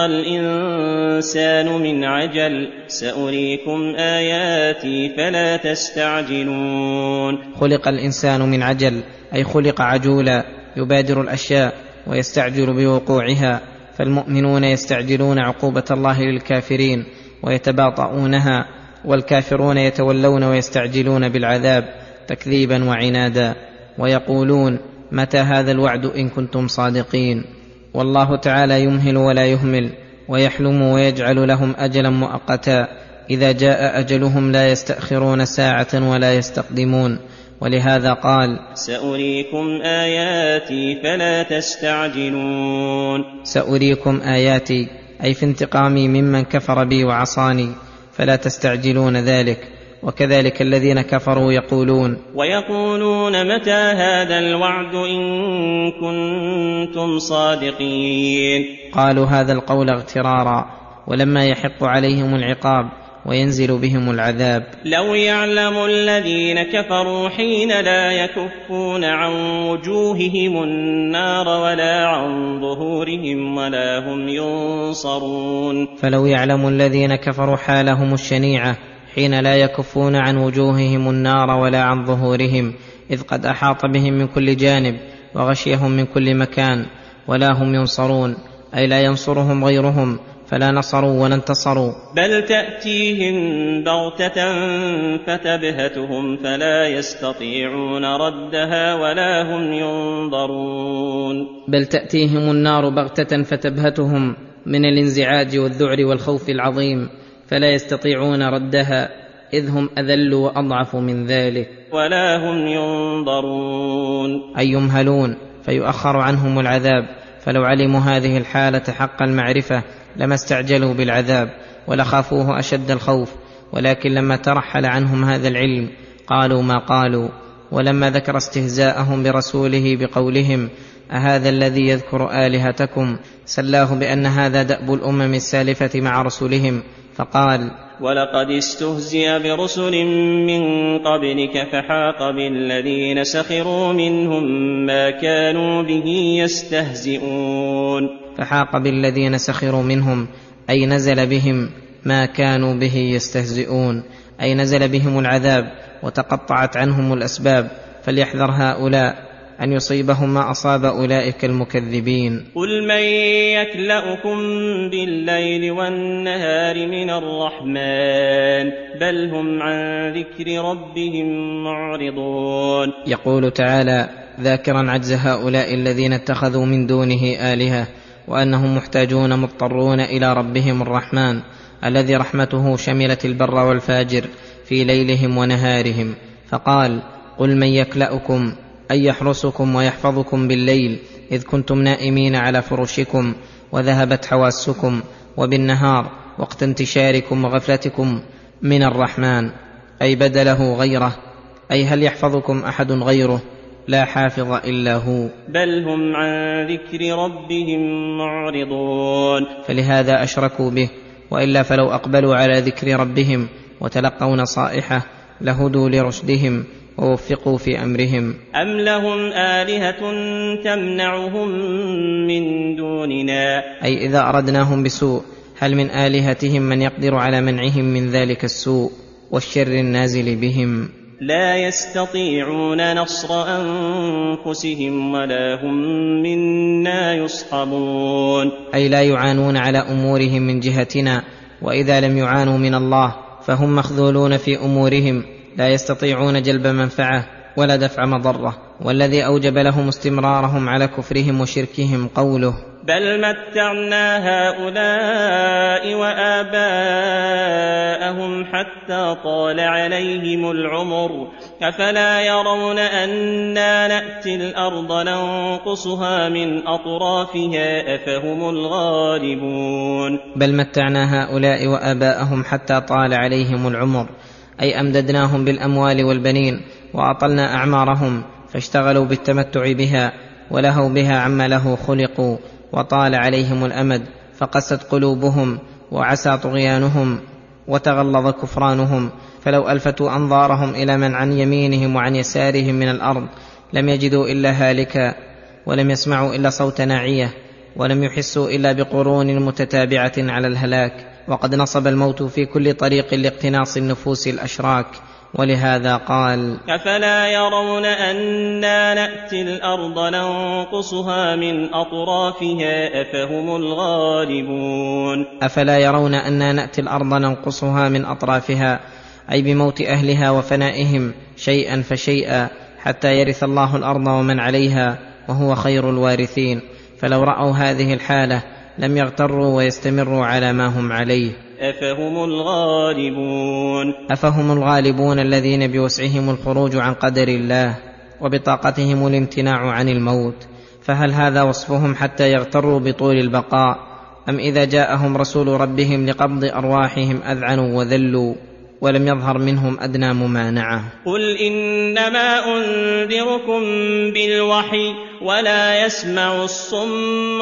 الإنسان من عجل سأريكم آياتي فلا تستعجلون. خلق الإنسان من عجل، أي خلق عجولا يبادر الأشياء ويستعجل بوقوعها، فالمؤمنون يستعجلون عقوبة الله للكافرين ويتباطؤونها، والكافرون يتولون ويستعجلون بالعذاب تكذيبا وعنادا، ويقولون: متى هذا الوعد إن كنتم صادقين؟ والله تعالى يمهل ولا يهمل، ويحلم ويجعل لهم أجلا مؤقتا، إذا جاء أجلهم لا يستأخرون ساعة ولا يستقدمون. ولهذا قال: سأريكم آياتي فلا تستعجلون. سأريكم آياتي، أي في انتقامي ممن كفر بي وعصاني، فلا تستعجلون ذلك. وكذلك الذين كفروا ويقولون متى هذا الوعد إن كنتم صادقين. قالوا هذا القول اغترارا، ولما يحق عليهم العقاب وينزل بهم العذاب. لو يعلم الذين كفروا حين لا يكفون عن وجوههم النار ولا عن ظهورهم ولا هم ينصرون. فلو يعلم الذين كفروا حالهم الشنيعة حين لا يكفون عن وجوههم النار ولا عن ظهورهم، إذ قد أحاط بهم من كل جانب وغشيهم من كل مكان، ولا هم ينصرون، أي لا ينصرهم غيرهم، فلا نصروا ولا انتصروا. بل تأتيهم بغتة فتبهتهم فلا يستطيعون ردها ولا هم ينظرون. بل تأتيهم النار بغتة فتبهتهم من الانزعاج والذعر والخوف العظيم، فلا يستطيعون ردها، إذ هم أذل وأضعف من ذلك. ولا هم ينظرون، أي يمهلون فيؤخر عنهم العذاب. فلو علموا هذه الحالة حق المعرفة لما استعجلوا بالعذاب ولخافوه أشد الخوف، ولكن لما ترحل عنهم هذا العلم قالوا ما قالوا. ولما ذكر استهزاءهم برسوله بقولهم: أهذا الذي يذكر آلهتكم، سلاه بأن هذا دأب الأمم السالفة مع رسلهم، فقال: ولقد استهزئ برسل من قبلك فحاق بالذين سخروا منهم ما كانوا به يستهزئون. فحاق بالذين سخروا منهم، أي نزل بهم ما كانوا به يستهزئون، أي نزل بهم العذاب وتقطعت عنهم الأسباب. فليحذر هؤلاء أن يصيبهم ما أصاب أولئك المكذبين. قل من يكلأكم بالليل والنهار من الرحمن بل هم عن ذكر ربهم معرضون. يقول تعالى ذاكرا عجز هؤلاء الذين اتخذوا من دونه آلهة، وأنهم محتاجون مضطرون إلى ربهم الرحمن الذي رحمته شملت البر والفاجر في ليلهم ونهارهم، فقال: قل من يكلأكم، أي يحرسكم ويحفظكم بالليل إذ كنتم نائمين على فرشكم وذهبت حواسكم، وبالنهار وقت انتشاركم وغفلتكم من الرحمن، أي بدله غيره، أي هل يحفظكم أحد غيره؟ لا حافظ إلا هو. بل هم عن ذكر ربهم معرضون. فلهذا أشركوا به، وإلا فلو أقبلوا على ذكر ربهم وتلقوا نصائحه لهدوا لرشدهم ووفقوا في أمرهم. أم لهم آلهة تمنعهم من دوننا، أي إذا أردناهم بسوء هل من آلهتهم من يقدر على منعهم من ذلك السوء والشر النازل بهم؟ لا يستطيعون نصر أنفسهم ولا هم منا يصحبون. أي لا يعانون على أمورهم من جهتنا وإذا لم يعانوا من الله فهم مخذولون في أمورهم، لا يستطيعون جلب منفعة ولا دفع مضرة. والذي أوجب لهم استمرارهم على كفرهم وشركهم قوله: بل متعنا هؤلاء وآباءهم حتى طال عليهم العمر أفلا يرون أنا نأتي الأرض ننقصها من أطرافها أفهم الغالبون. بل متعنا هؤلاء وآباءهم حتى طال عليهم العمر، أي أمددناهم بالأموال والبنين وأطلنا أعمارهم، فاشتغلوا بالتمتع بها ولهوا بها عما له خلقوا، وطال عليهم الأمد فقست قلوبهم وعسى طغيانهم وتغلظ كفرانهم. فلو ألفتوا أنظارهم إلى من عن يمينهم وعن يسارهم من الأرض لم يجدوا إلا هالكا، ولم يسمعوا إلا صوت ناعية، ولم يحسوا إلا بقرون متتابعة على الهلاك. وقد نصب الموت في كل طريق لاقتناص النفوس الأشراك، ولهذا قال: أفلا يرون أنا نأتي الأرض ننقصها من أطرافها أفهم الغالبون. أفلا يرون أنا نأتي الأرض ننقصها من أطرافها، أي بموت أهلها وفنائهم شيئا فشيئا حتى يرث الله الأرض ومن عليها وهو خير الوارثين. فلو رأوا هذه الحالة لم يغتروا ويستمروا على ما هم عليه. أفهم الغالبون. أفهم الغالبون الذين بوسعهم الخروج عن قدر الله وبطاقتهم الامتناع عن الموت. فهل هذا وصفهم حتى يغتروا بطول البقاء، أم إذا جاءهم رسول ربهم لقبض أرواحهم أذعنوا وذلوا ولم يظهر منهم أدنى ممانعة؟ قل إنما أنذركم بالوحي ولا يسمع الصم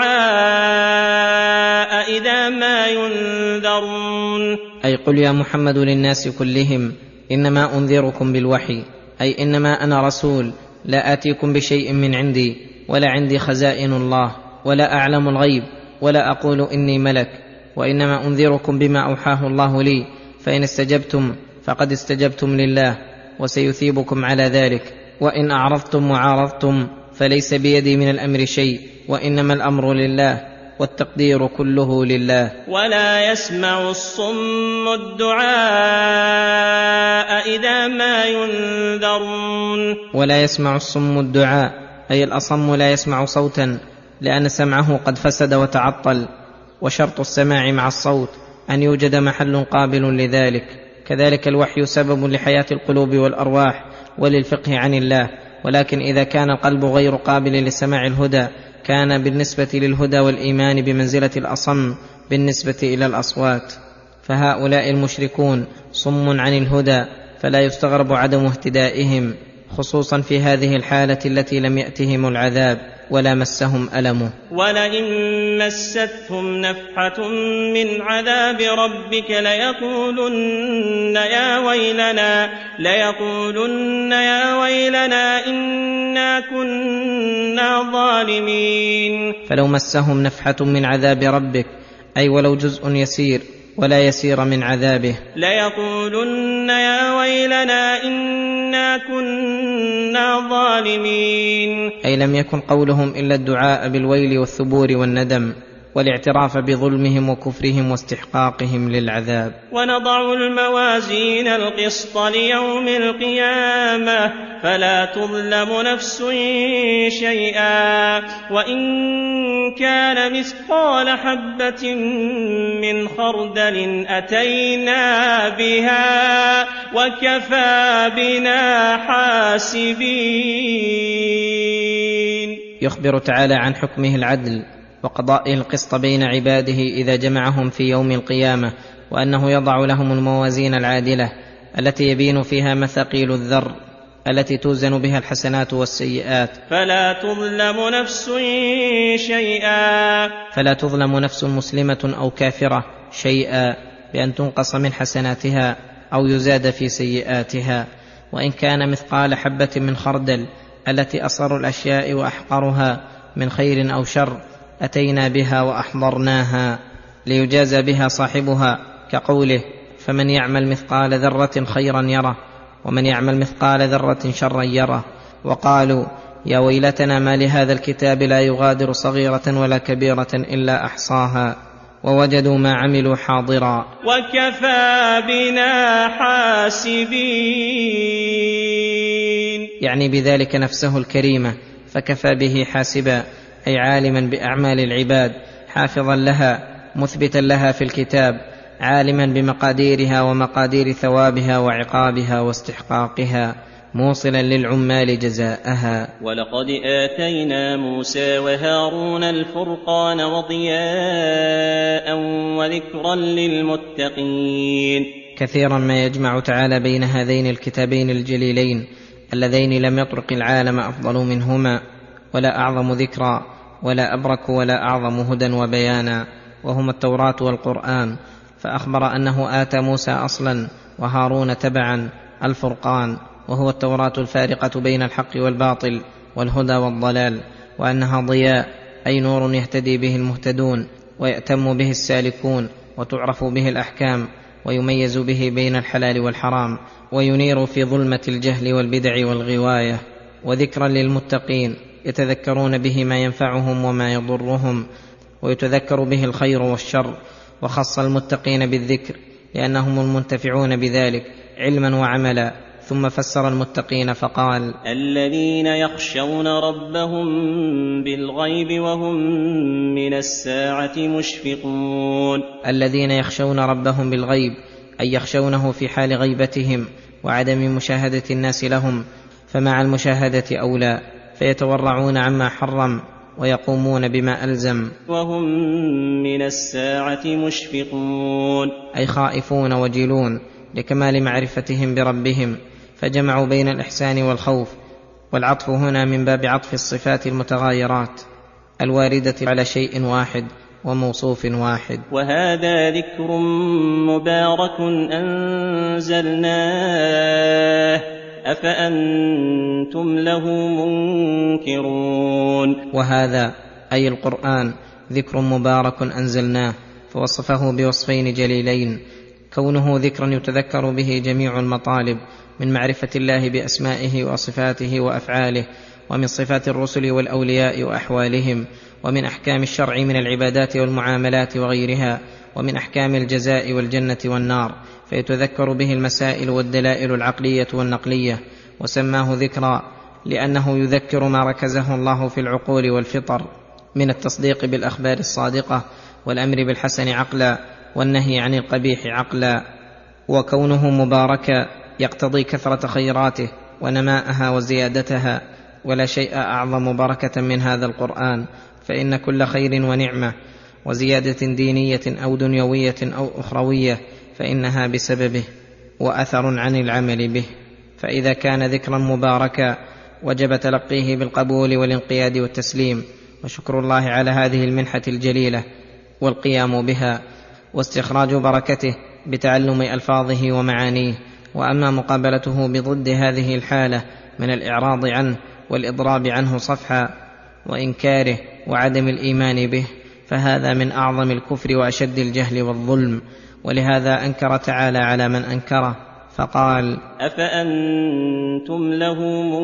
الدعاء إذا ما ينذرون. أي قل يا محمد للناس كلهم إنما أنذركم بالوحي، أي إنما أنا رسول لا آتيكم بشيء من عندي، ولا عندي خزائن الله، ولا أعلم الغيب، ولا أقول إني ملك، وإنما أنذركم بما أوحاه الله لي، فإن استجبتم فقد استجبتم لله وسيثيبكم على ذلك، وإن أعرضتم وعارضتم فليس بيدي من الأمر شيء، وإنما الأمر لله والتقدير كله لله. ولا يسمع الصم الدعاء إذا ما ينذرون. ولا يسمع الصم الدعاء، أي الأصم لا يسمع صوتا لأن سمعه قد فسد وتعطل، وشرط السماع مع الصوت أن يوجد محل قابل لذلك. كذلك الوحي سبب لحياة القلوب والأرواح وللفقه عن الله، ولكن إذا كان القلب غير قابل لسماع الهدى كان بالنسبة للهدى والإيمان بمنزلة الأصم بالنسبة إلى الأصوات. فهؤلاء المشركون صم عن الهدى، فلا يستغرب عدم اهتدائهم، خصوصا في هذه الحالة التي لم يأتهم العذاب ولا مسهم ألمه. ولئن مستهم نفحة من عذاب ربك ليقولن يا ويلنا إنا كنا ظالمين. فلو مسهم نفحة من عذاب ربك، أي ولو جزء يسير ولا يسير من عذابه، ليقولن يا ويلنا إنا كنا ظالمين، أي لم يكن قولهم إلا الدعاء بالويل والثبور والندم والاعتراف بظلمهم وكفرهم واستحقاقهم للعذاب. ونضع الموازين القسط ليوم القيامة فلا تظلم نفس شيئا وإن كان مثقال حبة من خردل أتينا بها وكفى بنا حاسبين. يخبر تعالى عن حكمه العدل وقضائه القسط بين عباده إذا جمعهم في يوم القيامة، وأنه يضع لهم الموازين العادلة التي يبين فيها مثاقيل الذر التي توزن بها الحسنات والسيئات. فلا تظلم نفس مسلمة أو كافرة شيئا بأن تنقص من حسناتها أو يزاد في سيئاتها، وإن كان مثقال حبة من خردل التي أصغر الأشياء وأحقرها من خير أو شر أتينا بها وأحضرناها ليجازى بها صاحبها، كقوله فمن يعمل مثقال ذرة خيرا يره ومن يعمل مثقال ذرة شرا يره. وقالوا يا ويلتنا ما لهذا الكتاب لا يغادر صغيرة ولا كبيرة إلا أحصاها ووجدوا ما عملوا حاضرا وكفى بنا حاسبين، يعني بذلك نفسه الكريمة، فكفى به حاسبا، أي عالما بأعمال العباد، حافظا لها، مثبتا لها في الكتاب، عالما بمقاديرها ومقادير ثوابها وعقابها واستحقاقها، موصلا للعمال جزاءها. ولقد آتينا موسى وهارون الفرقان وضياء وذكرا للمتقين. كثيرا ما يجمع تعالى بين هذين الكتابين الجليلين اللذين لم يطرق العالم أفضل منهما، ولا أعظم ذكرا ولا أبرك ولا أعظم هدى وبيانا، وهما التوراة والقرآن. فأخبر أنه آتى موسى أصلا وهارون تبعا الفرقان، وهو التوراة الفارقة بين الحق والباطل والهدى والضلال، وأنها ضياء أي نور يهتدي به المهتدون ويأتم به السالكون، وتعرف به الأحكام، ويميز به بين الحلال والحرام، وينير في ظلمة الجهل والبدع والغواية. وذكرا للمتقين يتذكرون به ما ينفعهم وما يضرهم، ويتذكر به الخير والشر. وخص المتقين بالذكر لأنهم المنتفعون بذلك علما وعملا. ثم فسر المتقين فقال: الذين يخشون ربهم بالغيب وهم من الساعة مشفقون. الذين يخشون ربهم بالغيب أي يخشونه في حال غيبتهم وعدم مشاهدة الناس لهم، فمع المشاهدة أولى، فيتورعون عما حرم ويقومون بما ألزم. وهم من الساعة مشفقون أي خائفون وجلون لكمال معرفتهم بربهم، فجمعوا بين الإحسان والخوف، والعطف هنا من باب عطف الصفات المتغايرات الواردة على شيء واحد وموصوف واحد. وهذا ذكر مبارك أنزلناه أفأنتم له منكرون. وهذا أي القرآن ذكر مبارك أنزلناه، فوصفه بوصفين جليلين: كونه ذكرا يتذكر به جميع المطالب من معرفة الله بأسمائه وصفاته وأفعاله، ومن صفات الرسل والأولياء وأحوالهم، ومن أحكام الشرع من العبادات والمعاملات وغيرها، ومن أحكام الجزاء والجنة والنار، فيتذكر به المسائل والدلائل العقلية والنقلية. وسماه ذكرا لأنه يذكر ما ركزه الله في العقول والفطر من التصديق بالأخبار الصادقة، والأمر بالحسن عقلا، والنهي عن القبيح عقلا. وكونه مباركا يقتضي كثرة خيراته ونماءها وزيادتها، ولا شيء أعظم بركة من هذا القرآن، فإن كل خير ونعمة وزيادة دينية أو دنيوية أو أخروية فإنها بسببه وأثر عن العمل به. فإذا كان ذكرا مباركا وجب تلقيه بالقبول والانقياد والتسليم، وشكر الله على هذه المنحة الجليلة والقيام بها، واستخراج بركته بتعلم ألفاظه ومعانيه. وأما مقابلته بضد هذه الحالة من الإعراض عنه والإضراب عنه صفحا وإنكاره وعدم الإيمان به، فهذا من أعظم الكفر وأشد الجهل والظلم. ولهذا أنكر تعالى على من أنكره فقال: أفأنتم له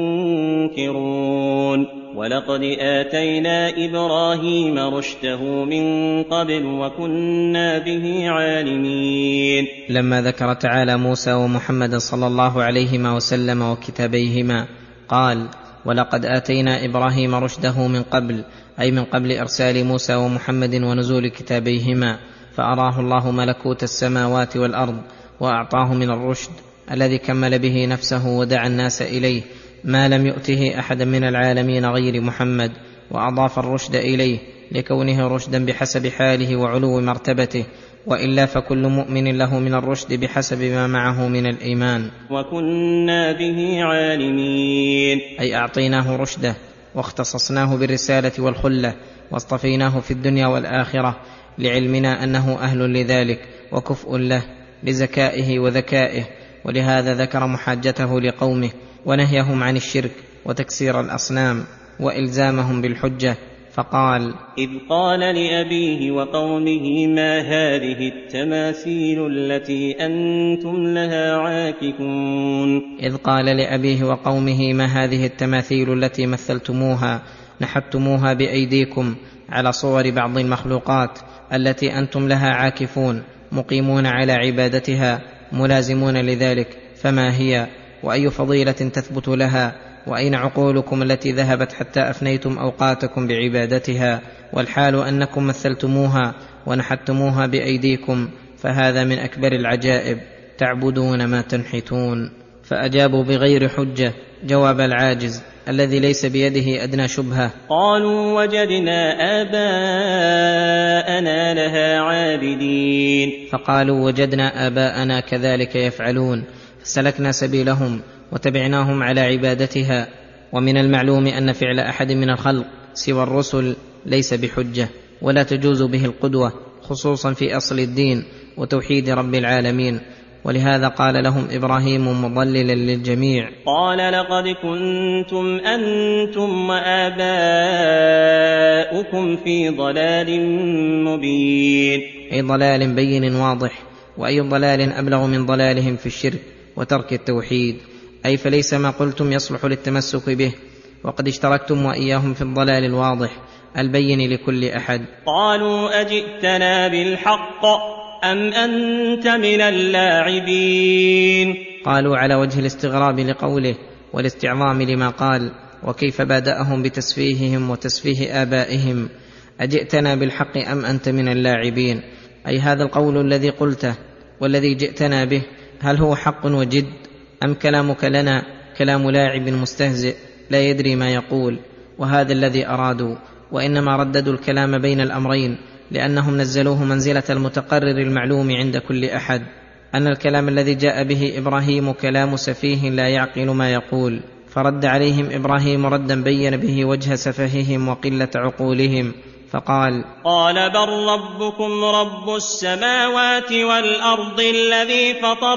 منكرون. ولقد آتينا إبراهيم رشده من قبل وكنا به عالمين. لما ذكر تعالى موسى ومحمد صلى الله عليهما وسلم وكتابيهما قال: ولقد آتينا إبراهيم رشده من قبل، أي من قبل إرسال موسى ومحمد ونزول كتابيهما، فأراه الله ملكوت السماوات والأرض، وأعطاه من الرشد الذي كمل به نفسه ودعا الناس إليه ما لم يؤته أحدا من العالمين غير محمد، وأضاف الرشد إليه لكونه رشدا بحسب حاله وعلو مرتبته، وإلا فكل مؤمن له من الرشد بحسب ما معه من الإيمان. وكنا به عالمين، أي أعطيناه رشده واختصصناه بالرسالة والخلة، واصطفيناه في الدنيا والآخرة لعلمنا أنه أهل لذلك وكفء له لذكائه وذكائه. ولهذا ذكر محاجته لقومه ونهيهم عن الشرك وتكسير الأصنام وإلزامهم بالحجة، فقال: إذ قال لأبيه وقومه ما هذه التماثيل التي أنتم لها عاكفون. إذ قال لأبيه وقومه ما هذه التماثيل التي مثلتموها نحتموها بأيديكم على صور بعض المخلوقات التي أنتم لها عاكفون مقيمون على عبادتها ملازمون لذلك، فما هي؟ وأي فضيلة تثبت لها؟ وأين عقولكم التي ذهبت حتى أفنيتم أوقاتكم بعبادتها، والحال أنكم مثلتموها ونحتموها بأيديكم؟ فهذا من أكبر العجائب، تعبدون ما تنحتون. فأجابوا بغير حجة جواب العاجز الذي ليس بيده أدنى شبهة. قالوا وجدنا آباءنا لها عابدين. فقالوا وجدنا آباءنا كذلك يفعلون، فسلكنا سبيلهم وتبعناهم على عبادتها. ومن المعلوم أن فعل أحد من الخلق سوى الرسل ليس بحجة، ولا تجوز به القدوة، خصوصا في أصل الدين وتوحيد رب العالمين. ولهذا قال لهم إبراهيم مضللا للجميع: قال لقد كنتم أنتم وآباؤكم في ضلال مبين. أي ضلال بين واضح، وأي ضلال أبلغ من ضلالهم في الشرك وترك التوحيد. أي فليس ما قلتم يصلح للتمسك به، وقد اشتركتم وإياهم في الضلال الواضح البين لكل أحد. قالوا أجئتنا بالحق أم أنت من اللاعبين؟ قالوا على وجه الاستغراب لقوله والاستعظام لما قال، وكيف بادأهم بتسفيههم وتسفيه آبائهم: أجئتنا بالحق أم أنت من اللاعبين؟ أي هذا القول الذي قلته والذي جئتنا به، هل هو حق وجد، أم كلامك لنا كلام لاعب مستهزئ لا يدري ما يقول؟ وهذا الذي أرادوا، وإنما رددوا الكلام بين الأمرين لأنهم نزلوه منزلة المتقرر المعلوم عند كل أحد، أن الكلام الذي جاء به إبراهيم كلام سفيه لا يعقل ما يقول. فرد عليهم إبراهيم ردا بين به وجه سفههم وقلة عقولهم، فقال: قال بل ربكم رب السماوات والأرض الذي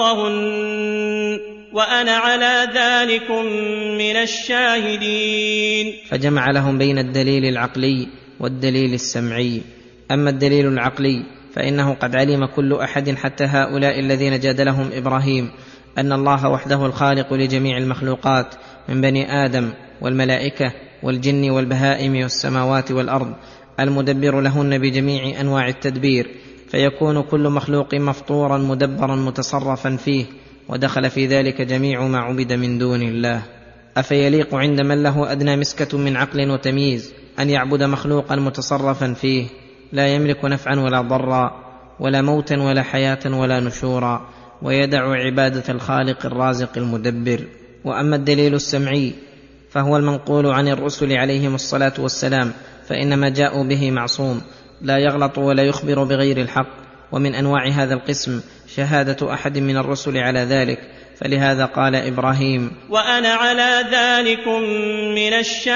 فطرهن وأنا على ذلكم من الشاهدين. فجمع لهم بين الدليل العقلي والدليل السمعي. أما الدليل العقلي فإنه قد علم كل أحد حتى هؤلاء الذين جادلهم إبراهيم أن الله وحده الخالق لجميع المخلوقات من بني آدم والملائكة والجن والبهائم والسماوات والأرض، المدبر لهن بجميع أنواع التدبير، فيكون كل مخلوق مفطورا مدبرا متصرفا فيه، ودخل في ذلك جميع ما عبد من دون الله. أفيليق عند من له أدنى مسكة من عقل وتمييز أن يعبد مخلوقا متصرفا فيه لا يملك نفعا ولا ضرا ولا موتا ولا حياة ولا نشورا، ويدع عبادة الخالق الرازق المدبر؟ وأما الدليل السمعي فهو المنقول عن الرسل عليهم الصلاة والسلام، فإنما جاءوا به معصوم لا يغلط ولا يخبر بغير الحق. ومن أنواع هذا القسم شهادة أحد من الرسل على ذلك، فلهذا قال إبراهيم: وأنا على ذلكم من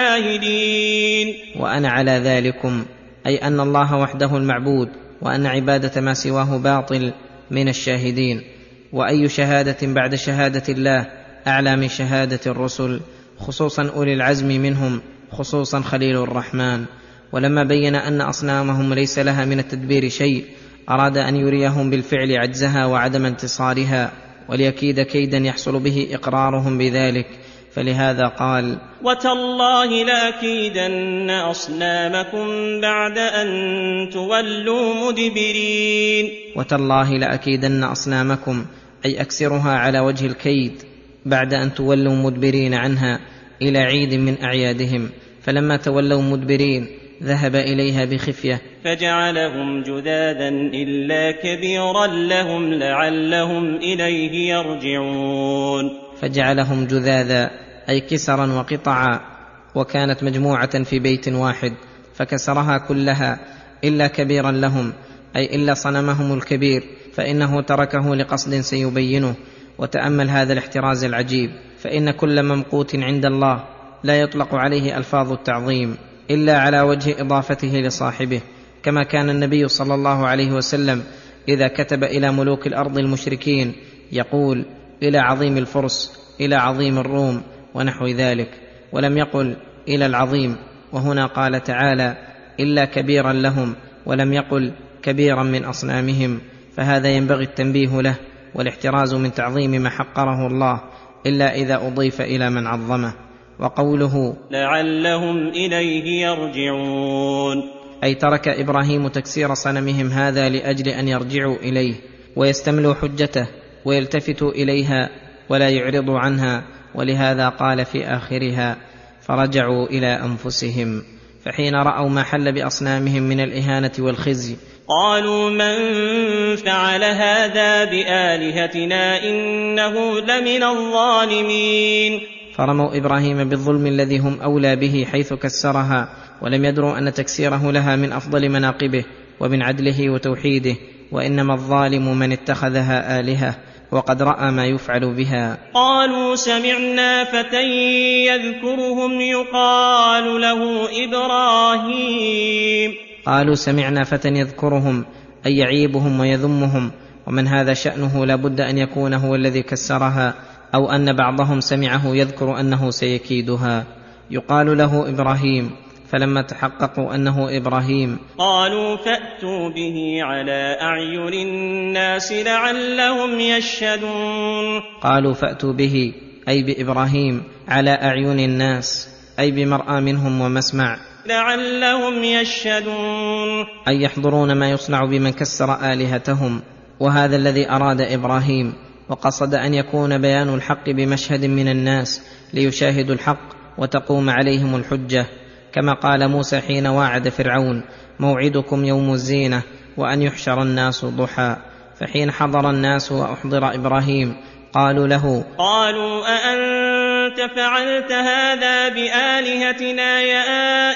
الشاهدين. وأنا على ذلكم أي أن الله وحده المعبود، وأن عبادة ما سواه باطل، من الشاهدين. وأي شهادة بعد شهادة الله أعلى من شهادة الرسل، خصوصا أولي العزم منهم، خصوصا خليل الرحمن. ولما بين أن أصنامهم ليس لها من التدبير شيء، أراد أن يريهم بالفعل عجزها وعدم انتصارها، وليكيد كيدا يحصل به إقرارهم بذلك، فلهذا قال: وتالله لأكيدن أصنامكم بعد أن تولوا مدبرين. وتالله لأكيدن أصنامكم أي أكسرها على وجه الكيد بعد أن تولوا مدبرين عنها إلى عيد من أعيادهم، فلما تولوا مدبرين ذهب إليها بخفية فجعلهم جذاذا إلا كبيرا لهم لعلهم إليه يرجعون. فجعلهم جذاذا أي كسرا وقطعا، وكانت مجموعة في بيت واحد فكسرها كلها إلا كبيرا لهم، أي إلا صنمهم الكبير، فإنه تركه لقصد سيبينه. وتأمل هذا الاحتراز العجيب، فإن كل ممقوت عند الله لا يطلق عليه ألفاظ التعظيم إلا على وجه إضافته لصاحبه، كما كان النبي صلى الله عليه وسلم إذا كتب إلى ملوك الأرض المشركين يقول: إلى عظيم الفرس، إلى عظيم الروم، ونحو ذلك، ولم يقل إلى العظيم. وهنا قال تعالى: إلا كبيرا لهم، ولم يقل كبيرا من أصنامهم، فهذا ينبغي التنبيه له والاحتراز من تعظيم ما حقره الله إلا إذا أضيف إلى من عظمه. وقوله لعلهم إليه يرجعون، أي ترك إبراهيم تكسير صنمهم هذا لأجل أن يرجعوا إليه ويستملوا حجته ويلتفتوا إليها ولا يعرضوا عنها، ولهذا قال في آخرها: فرجعوا إلى أنفسهم. فحين رأوا ما حل بأصنامهم من الإهانة والخزي قالوا: من فعل هذا بآلهتنا إنه لمن الظالمين. فرموا إبراهيم بالظلم الذي هم أولى به حيث كسرها، ولم يدروا أن تكسيره لها من أفضل مناقبه ومن عدله وتوحيده، وإنما الظالم من اتخذها آلهة وقد رأى ما يفعل بها. قالوا: سمعنا فتى يذكرهم يقال له إبراهيم. قالوا: سمعنا فتى يذكرهم، أي يعيبهم ويذمهم، ومن هذا شأنه لا بد أن يكون هو الذي كسرها، أو أن بعضهم سمعه يذكر أنه سيكيدها. يقال له إبراهيم، فلما تحققوا أنه إبراهيم قالوا: فأتوا به على أعين الناس لعلهم يشهدون. قالوا: فأتوا به أي بإبراهيم على أعين الناس، أي بمرأى منهم ومسمع، لعلهم يشهدون، أي يحضرون ما يصنع بمن كسر آلهتهم. وهذا الذي أراد إبراهيم، وقصد أن يكون بيان الحق بمشهد من الناس ليشاهدوا الحق وتقوم عليهم الحجة، كما قال موسى حين واعد فرعون: موعدكم يوم الزينة وأن يحشر الناس ضحى. فحين حضر الناس وأحضر إبراهيم قالوا له: أأنت فعلت هذا بآلهتنا يا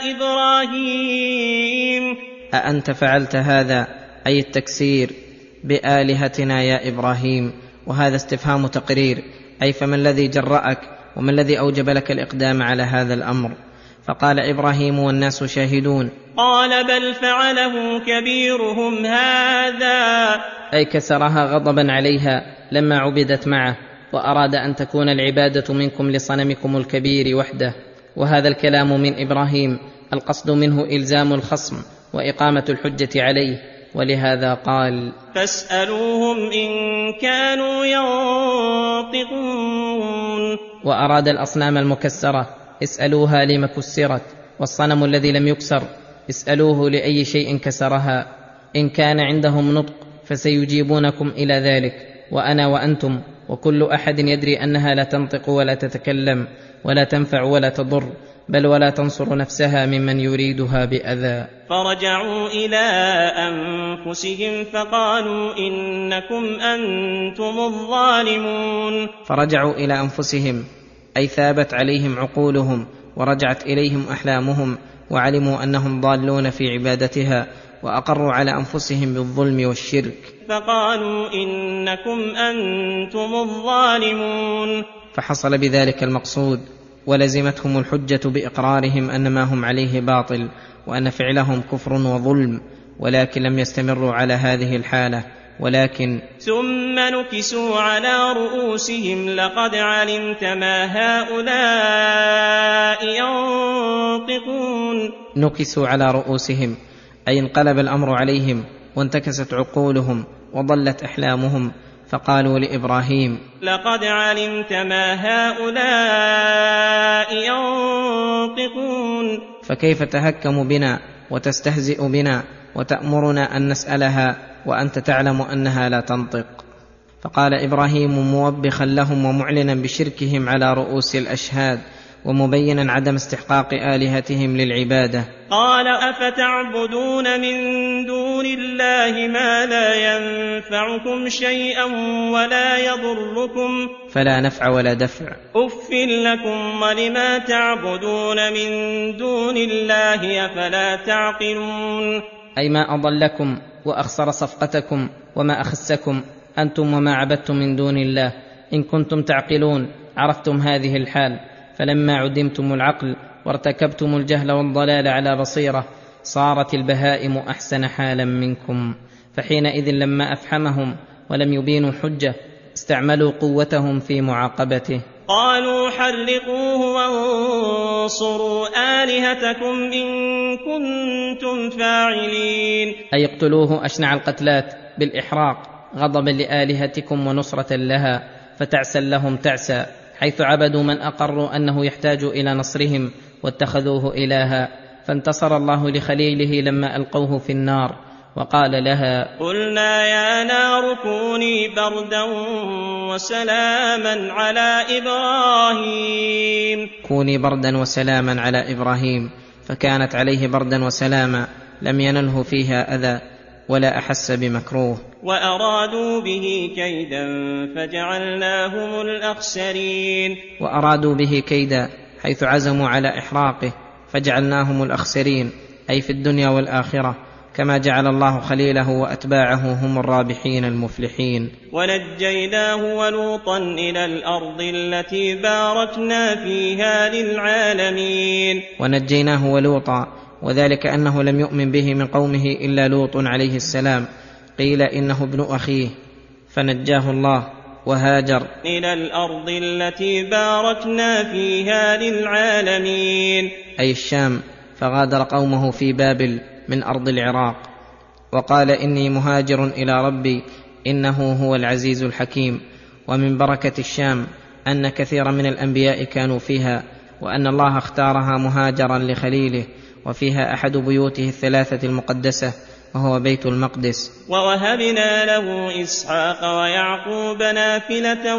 إبراهيم؟ أأنت فعلت هذا أي التكسير بآلهتنا يا إبراهيم. وهذا استفهام تقرير، أي فما الذي جرأك وما الذي أوجب لك الإقدام على هذا الأمر؟ فقال إبراهيم والناس شاهدون: قال: بل فعله كبيرهم هذا، أي كسرها غضبا عليها لما عبدت معه، وأراد أن تكون العبادة منكم لصنمكم الكبير وحده. وهذا الكلام من إبراهيم القصد منه إلزام الخصم وإقامة الحجة عليه، ولهذا قال: فاسألوهم إن كانوا ينطقون. وأراد الأصنام المكسرة اسألوها لم كسرت، والصنم الذي لم يكسر اسألوه لأي شيء كسرها. إن كان عندهم نطق فسيجيبونكم إلى ذلك، وأنا وأنتم وكل أحد يدري أنها لا تنطق ولا تتكلم ولا تنفع ولا تضر، بل ولا تنصر نفسها ممن يريدها بأذى. فرجعوا إلى أنفسهم فقالوا إنكم أنتم الظالمون. فرجعوا إلى أنفسهم، أي ثابت عليهم عقولهم ورجعت إليهم أحلامهم، وعلموا أنهم ضالون في عبادتها، وأقروا على أنفسهم بالظلم والشرك، فقالوا إنكم أنتم الظالمون. فحصل بذلك المقصود، ولزمتهم الحجة بإقرارهم أن ما هم عليه باطل، وأن فعلهم كفر وظلم، ولكن لم يستمروا على هذه الحالة، ولكن ثم نكسوا على رؤوسهم لقد علمت ما هؤلاء ينطقون. نكسوا على رؤوسهم، أي انقلب الأمر عليهم وانتكست عقولهم وضلت أحلامهم، فقالوا لإبراهيم: لقد علمت ما هؤلاء ينطقون. فكيف تهكم بنا وتستهزئ بنا وتأمرنا أن نسألها وأنت تعلم أنها لا تنطق؟ فقال إبراهيم موبخا لهم ومعلنا بشركهم على رؤوس الأشهاد، ومبينا عدم استحقاق آلهتهم للعبادة: قال: أفتعبدون من دون الله ما لا ينفعكم شيئا ولا يضركم، فلا نفع ولا دفع. أف لكم ولما تعبدون من دون الله أفلا تعقلون. أي ما أضلكم وأخسر صفقتكم وما أخسكم أنتم وما عبدتم من دون الله. إن كنتم تعقلون عرفتم هذه الحال، فلما عدمتم العقل وارتكبتم الجهل والضلال على بصيرة صارت البهائم أحسن حالا منكم. فحينئذ لما أفحمهم ولم يبينوا حجة استعملوا قوتهم في معاقبته. قالوا: حرقوه وانصروا آلهتكم إن كنتم فاعلين. أي اقتلوه أشنع القتلات بالإحراق غضبا لآلهتكم ونصرة لها، فتعسا لهم تعسا، حيث عبدوا من أقروا أنه يحتاج إلى نصرهم واتخذوه إلها، فانتصر الله لخليله لما ألقوه في النار وقال لها: قلنا يا نار كوني بردا وسلاما على إبراهيم. كوني بردا وسلاما على إبراهيم، فكانت عليه بردا وسلاما، لم ينله فيها أذى ولا أحس بمكروه. وأرادوا به كيدا فجعلناهم الأخسرين. وأرادوا به كيدا حيث عزموا على إحراقه فجعلناهم الأخسرين، أي في الدنيا والآخرة، كما جعل الله خليله وأتباعه هم الرابحين المفلحين. ونجيناه ولوطا إلى الأرض التي باركنا فيها للعالمين. ونجيناه ولوطا، وذلك أنه لم يؤمن به من قومه إلا لوط عليه السلام، قيل إنه ابن أخيه، فنجاه الله وهاجر إلى الأرض التي باركنا فيها للعالمين، أي الشام، فغادر قومه في بابل من أرض العراق، وقال: إني مهاجر إلى ربي إنه هو العزيز الحكيم. ومن بركة الشام أن كثيرا من الأنبياء كانوا فيها، وأن الله اختارها مهاجرا لخليله، وفيها أحد بيوته الثلاثة المقدسة وهو بيت المقدس. ووهبنا له إسحاق ويعقوب نافلة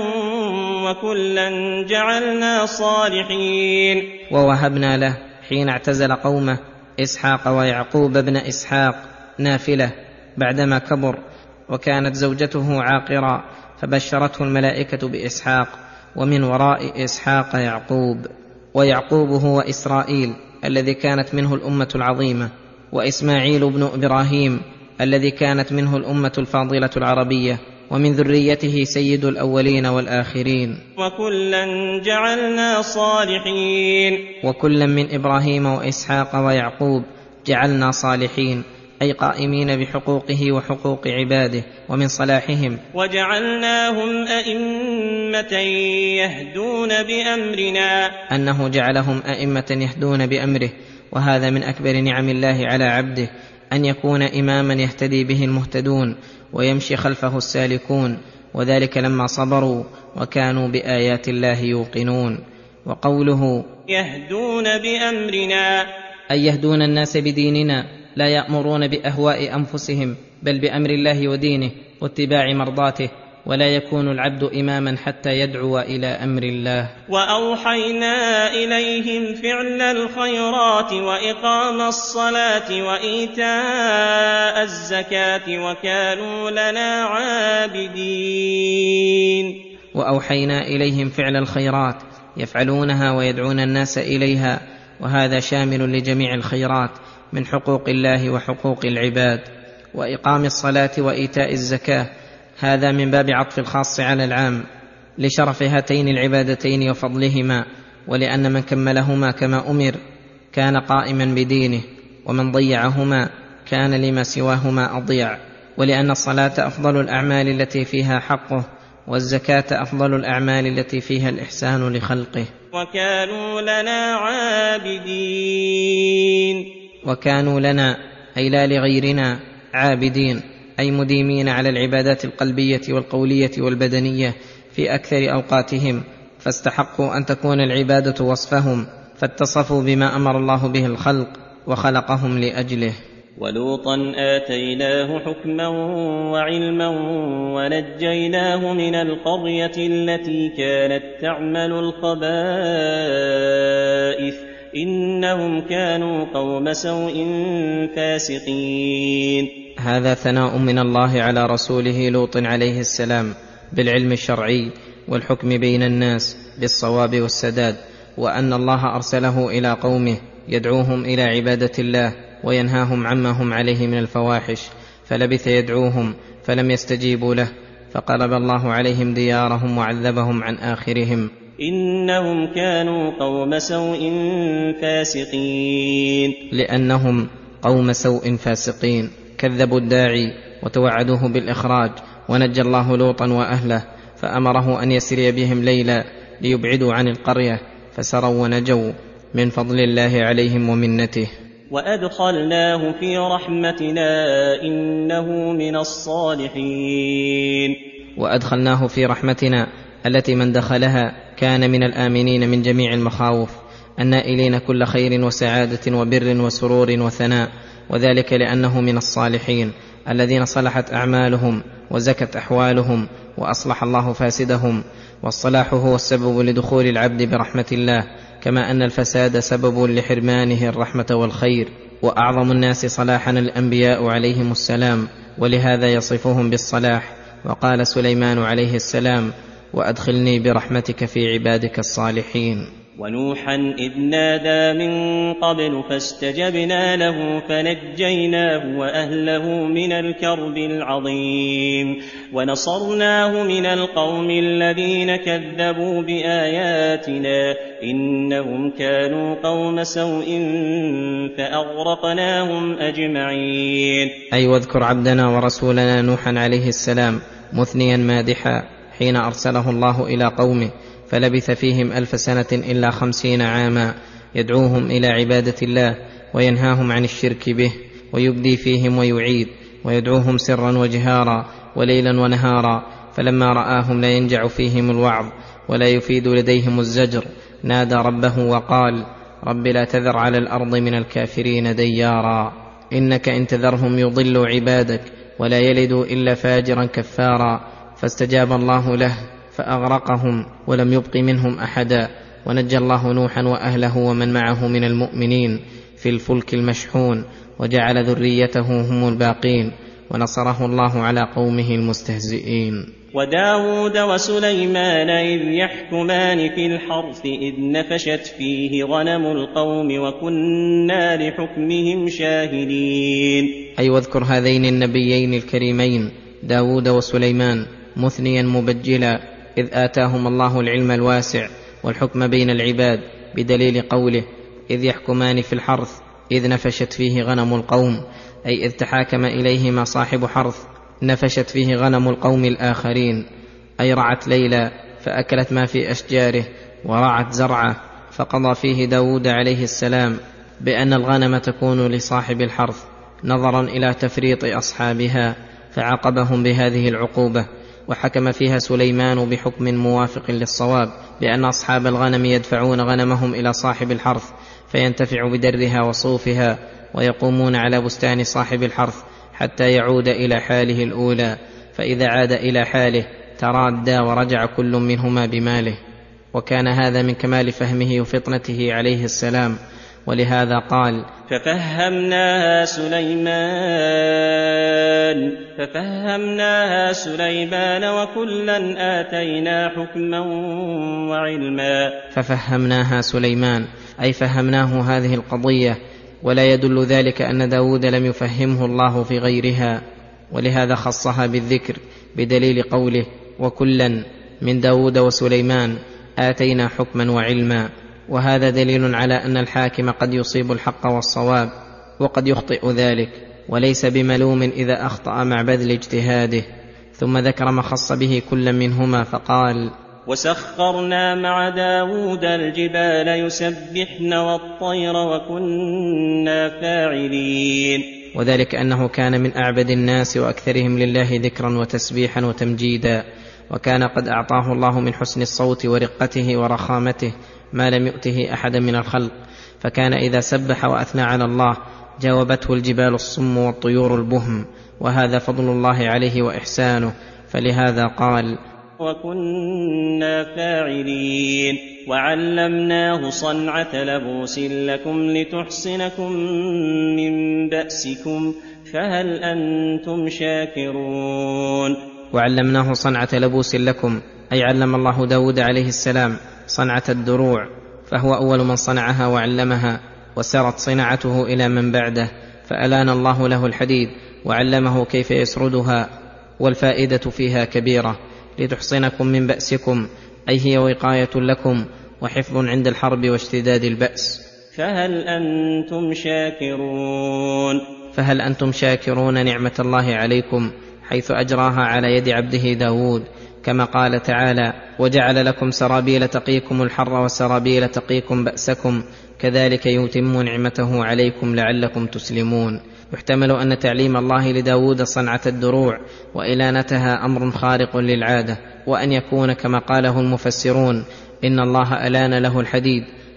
وكلا جعلنا صالحين. ووهبنا له حين اعتزل قومه إسحاق ويعقوب ابن إسحاق نافلة بعدما كبر، وكانت زوجته عاقرا، فبشرته الملائكة بإسحاق، ومن وراء إسحاق يعقوب. ويعقوب هو إسرائيل الذي كانت منه الأمة العظيمة، وإسماعيل بن إبراهيم الذي كانت منه الأمة الفاضلة العربية، ومن ذريته سيد الأولين والآخرين. وكلا جعلنا صالحين. وكلا من إبراهيم وإسحاق ويعقوب جعلنا صالحين، أي قائمين بحقوقه وحقوق عباده ومن صلاحهم. وجعلناهم أئمة يهدون بأمرنا، أنه جعلهم أئمة يهدون بأمره، وهذا من أكبر نعم الله على عبده، أن يكون إماما يهتدي به المهتدون ويمشي خلفه السالكون، وذلك لما صبروا وكانوا بآيات الله يوقنون. وقوله يهدون بأمرنا، أي يهدون الناس بديننا، لا يأمرون بأهواء أنفسهم بل بأمر الله ودينه واتباع مرضاته، ولا يكون العبد إماما حتى يدعو إلى أمر الله. وأوحينا إليهم فعل الخيرات وإقام الصلاة وإيتاء الزكاة وكانوا لنا عابدين. وأوحينا إليهم فعل الخيرات، يفعلونها ويدعون الناس إليها، وهذا شامل لجميع الخيرات من حقوق الله وحقوق العباد. وإقام الصلاة وإيتاء الزكاة، هذا من باب عطف الخاص على العام لشرف هاتين العبادتين وفضلهما، ولأن من كملهما كما أمر كان قائما بدينه، ومن ضيعهما كان لما سواهما أضيع، ولأن الصلاة أفضل الأعمال التي فيها حقه، والزكاة أفضل الأعمال التي فيها الإحسان لخلقه. وكانوا لنا عابدين. وكانوا لنا أي لا لغيرنا عابدين، أي مديمين على العبادات القلبية والقولية والبدنية في أكثر أوقاتهم، فاستحقوا أن تكون العبادة وصفهم، فاتصفوا بما أمر الله به الخلق وخلقهم لأجله. ولوطا آتيناه حكما وعلما ونجيناه من القرية التي كانت تعمل الخبائث إنهم كانوا قوم سوء فاسقين. هذا ثناء من الله على رسوله لوط عليه السلام بالعلم الشرعي والحكم بين الناس بالصواب والسداد، وأن الله أرسله إلى قومه يدعوهم إلى عبادة الله وينهاهم عما هم عليه من الفواحش، فلبث يدعوهم فلم يستجيبوا له، فقلب الله عليهم ديارهم وعذبهم عن آخرهم. إنهم كانوا قوم سوء فاسقين. لأنهم قوم سوء فاسقين، كذبوا الداعي وتوعدوه بالإخراج، ونجى الله لوطا وأهله، فأمره أن يسري بهم ليلا ليبعدوا عن القرية، فسروا ونجوا من فضل الله عليهم ومنته. وأدخلناه في رحمتنا إنه من الصالحين. وأدخلناه في رحمتنا التي من دخلها كان من الآمنين من جميع المخاوف، النائلين كل خير وسعادة وبر وسرور وثناء، وذلك لأنه من الصالحين الذين صلحت أعمالهم وزكت أحوالهم وأصلح الله فاسدهم. والصلاح هو السبب لدخول العبد برحمة الله، كما أن الفساد سبب لحرمانه الرحمة والخير. وأعظم الناس صلاحا الأنبياء عليهم السلام، ولهذا يصفهم بالصلاح. وقال سليمان عليه السلام: وأدخلني برحمتك في عبادك الصالحين. ونوحا إذ نادى من قبل فاستجبنا له فنجيناه وأهله من الكرب العظيم ونصرناه من القوم الذين كذبوا بآياتنا إنهم كانوا قوم سوء فأغرقناهم أجمعين. أي واذكر عبدنا ورسولنا نوحا عليه السلام مثنيا مادحا حين أرسله الله إلى قومه، فلبث فيهم 1000 سنة إلا 50 عاما، يدعوهم إلى عبادة الله وينهاهم عن الشرك به، ويبدي فيهم ويعيد، ويدعوهم سرا وجهارا وليلا ونهارا. فلما رآهم لا ينجع فيهم الوعظ ولا يفيد لديهم الزجر، نادى ربه وقال: رب لا تذر على الأرض من الكافرين ديارا، إنك إن تذرهم يضلوا عبادك ولا يلدوا إلا فاجرا كفارا. فاستجاب الله له فأغرقهم ولم يبق منهم أحدا، ونجى الله نوحا وأهله ومن معه من المؤمنين في الفلك المشحون، وجعل ذريته هم الباقين، ونصره الله على قومه المستهزئين. وداود وسليمان إذ يحكمان في الحرث إذ نفشت فيه غنم القوم وكنا لحكمهم شاهدين. أي واذكر هذين النبيين الكريمين داود وسليمان مثنيا مبجلا، إذ آتاهم الله العلم الواسع والحكم بين العباد، بدليل قوله: إذ يحكمان في الحرث إذ نفشت فيه غنم القوم، أي إذ تحاكم إليهما صاحب حرث نفشت فيه غنم القوم الآخرين، أي رعت ليلا فأكلت ما في أشجاره ورعت زرعه. فقضى فيه داود عليه السلام بأن الغنم تكون لصاحب الحرث نظرا إلى تفريط أصحابها، فعاقبهم بهذه العقوبة. وحكم فيها سليمان بحكم موافق للصواب، بأن أصحاب الغنم يدفعون غنمهم إلى صاحب الحرث فينتفع بدرها وصوفها، ويقومون على بستان صاحب الحرث حتى يعود إلى حاله الأولى، فإذا عاد إلى حاله ترادى ورجع كل منهما بماله. وكان هذا من كمال فهمه وفطنته عليه السلام، ولهذا قال: ففهمناها سليمان وكلا آتينا حكما وعلما. ففهمناها سليمان أي فهمناه هذه القضية، ولا يدل ذلك أن داود لم يفهمه الله في غيرها، ولهذا خصها بالذكر بدليل قوله: وكلا من داود وسليمان آتينا حكما وعلما. وهذا دليل على أن الحاكم قد يصيب الحق والصواب وقد يخطئ ذلك، وليس بملوم إذا أخطأ مع بذل اجتهاده. ثم ذكر ما خص به كل منهما فقال: وسخرنا مع داود الجبال يسبحن والطير وكنا فاعلين. وذلك أنه كان من أعبد الناس وأكثرهم لله ذكرا وتسبيحا وتمجيدا، وكان قد أعطاه الله من حسن الصوت ورقته ورخامته ما لم يؤته أحدا من الخلق، فكان إذا سبح وأثنى على الله جاوبته الجبال الصم والطيور البهم، وهذا فضل الله عليه وإحسانه، فلهذا قال: وكنا فاعلين. وعلمناه صنعة لبوس لكم لتحصنكم من بأسكم فهل أنتم شاكرون. وعلمناه صنعة لبوس لكم، أي علم الله داود عليه السلام صنعة الدروع، فهو أول من صنعها وعلمها، وسرت صناعته إلى من بعده، فألان الله له الحديد وعلمه كيف يسردها، والفائدة فيها كبيرة. لتحصنكم من بأسكم أي هي وقاية لكم وحفظ عند الحرب واشتداد البأس. فهل أنتم شاكرون. فهل أنتم شاكرون نعمة الله عليكم حيث أجراها على يد عبده داود، كما قال تعالى: وجعل لكم سرابيل تقيكم الحر وسرابيل تقيكم بأسكم كذلك يتم نعمته عليكم لعلكم تسلمون. يحتمل أن تعليم الله لداود صنعة الدروع وإلانتها أمر خارق للعادة، وأن يكون كما قاله المفسرون إن الله ألان له الحديد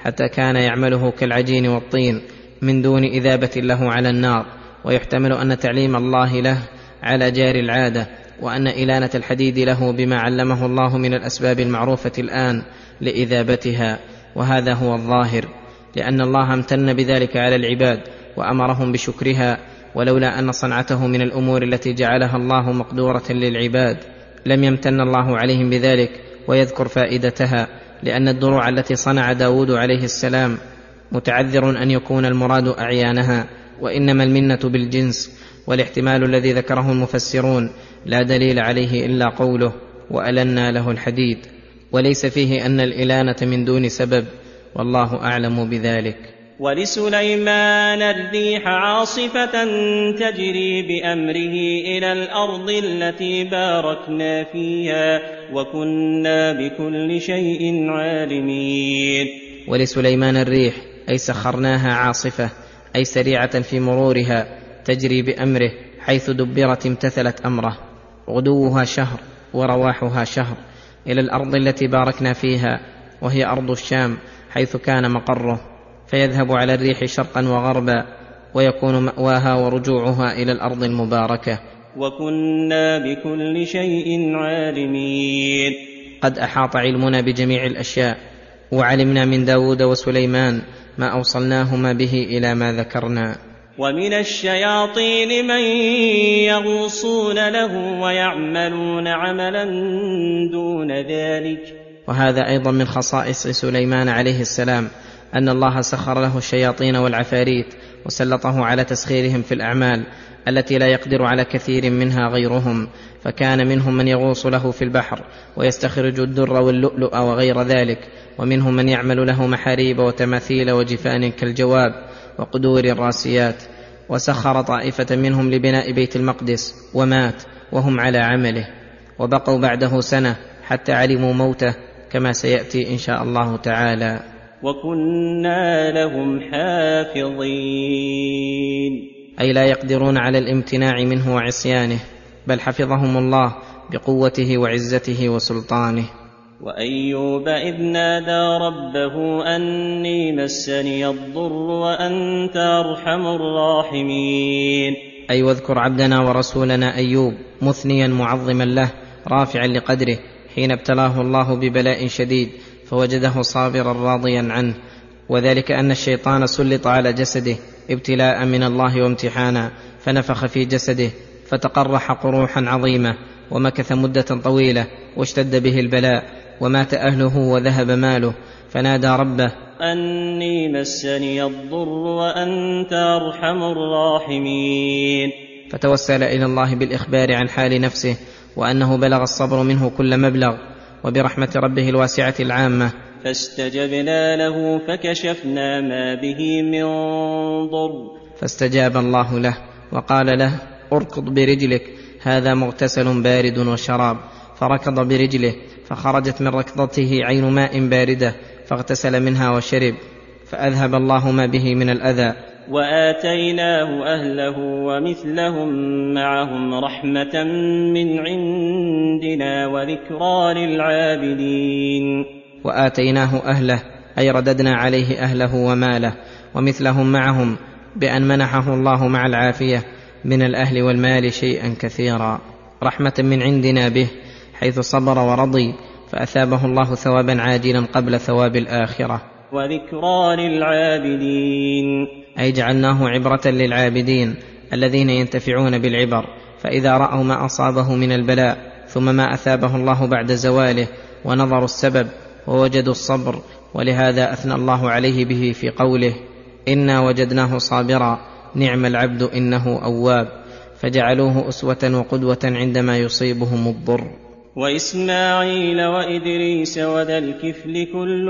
حتى كان يعمله كالعجين والطين من دون إذابة له على النار. ويحتمل أن تعليم الله له على جار العادة، وأن إلانة الحديد له بما علمه الله من الأسباب المعروفة الآن لإذابتها، وهذا هو الظاهر، لأن الله امتن بذلك على العباد وأمرهم بشكرها. ولولا أن صنعته من الأمور التي جعلها الله مقدورة للعباد لم يمتن الله عليهم بذلك ويذكر فائدتها، لأن الدروع التي صنع داود عليه السلام متعذر أن يكون المراد أعيانها، وإنما المنة بالجنس. والاحتمال الذي ذكره المفسرون لا دليل عليه إلا قوله وألنا له الحديد، وليس فيه أن الإلانة من دون سبب، والله أعلم بذلك. ولسليمان الريح عاصفة تجري بأمره إلى الأرض التي باركنا فيها وكنا بكل شيء عالمين. ولسليمان الريح أي سخرناها عاصفة، أي سريعة في مرورها، تجري بأمره حيث دبرت امتثلت أمره، غدوها شهر ورواحها شهر، إلى الأرض التي باركنا فيها، وهي أرض الشام حيث كان مقره، فيذهب على الريح شرقا وغربا، ويكون مأواها ورجوعها إلى الأرض المباركة. وكنا بكل شيء عالمين. قد أحاط علمنا بجميع الأشياء، وعلمنا من داود وسليمان ما أوصلناهما به إلى ما ذكرنا. ومن الشياطين من يغوصون له ويعملون عملا دون ذلك. وهذا أيضا من خصائص سليمان عليه السلام، أن الله سخر له الشياطين والعفاريت وسلطه على تسخيرهم في الأعمال التي لا يقدر على كثير منها غيرهم، فكان منهم من يغوص له في البحر ويستخرج الدر واللؤلؤ وغير ذلك، ومنهم من يعمل له محاريب وتماثيل وجفان كالجواب وقدور الراسيات. وسخر طائفة منهم لبناء بيت المقدس ومات وهم على عمله، وبقوا بعده سنة حتى علموا موته، كما سيأتي إن شاء الله تعالى. وكنا لهم حافظين، أي لا يقدرون على الامتناع منه وعصيانه، بل حفظهم الله بقوته وعزته وسلطانه. وأيوب إذ نادى ربه أني مسني الضر وأنت أرحم الراحمين. أي واذكر عبدنا ورسولنا أيوب مثنيا معظما له رافعا لقدره، حين ابتلاه الله ببلاء شديد فوجده صابرا راضيا عنه، وذلك أن الشيطان سلط على جسده ابتلاء من الله وامتحانا، فنفخ في جسده فتقرح قروحا عظيمة، ومكث مدة طويلة واشتد به البلاء، ومات أهله وذهب ماله، فنادى ربه أني مسني الضر وأنت أرحم الراحمين. فتوسل إلى الله بالإخبار عن حال نفسه، وأنه بلغ الصبر منه كل مبلغ، وبرحمة ربه الواسعة العامة فاستجبنا له فكشفنا ما به من ضر. فاستجاب الله له وقال له اركض برجلك، هذا مغتسل بارد وشراب، فركض برجله فخرجت من ركضته عين ماء باردة، فاغتسل منها وشرب، فأذهب الله ما به من الأذى. وآتيناه أهله ومثلهم معهم رحمة من عندنا وذكرى للعابدين. وآتيناه أهله أي رددنا عليه أهله وماله، ومثلهم معهم بأن منحه الله مع العافية من الأهل والمال شيئا كثيرا، رحمة من عندنا به، حيث صبر ورضي فأثابه الله ثوابا عاجلا قبل ثواب الآخرة. وذكرى للعابدين أي جعلناه عبرة للعابدين الذين ينتفعون بالعبر، فإذا رأوا ما أصابه من البلاء ثم ما أثابه الله بعد زواله ونظروا السبب ووجدوا الصبر، ولهذا أثنى الله عليه به في قوله إنا وجدناه صابرا نعم العبد إنه أواب، فجعلوه أسوة وقدوة عندما يصيبهم الضر. وإسماعيل وإدريس وذا الكفل كل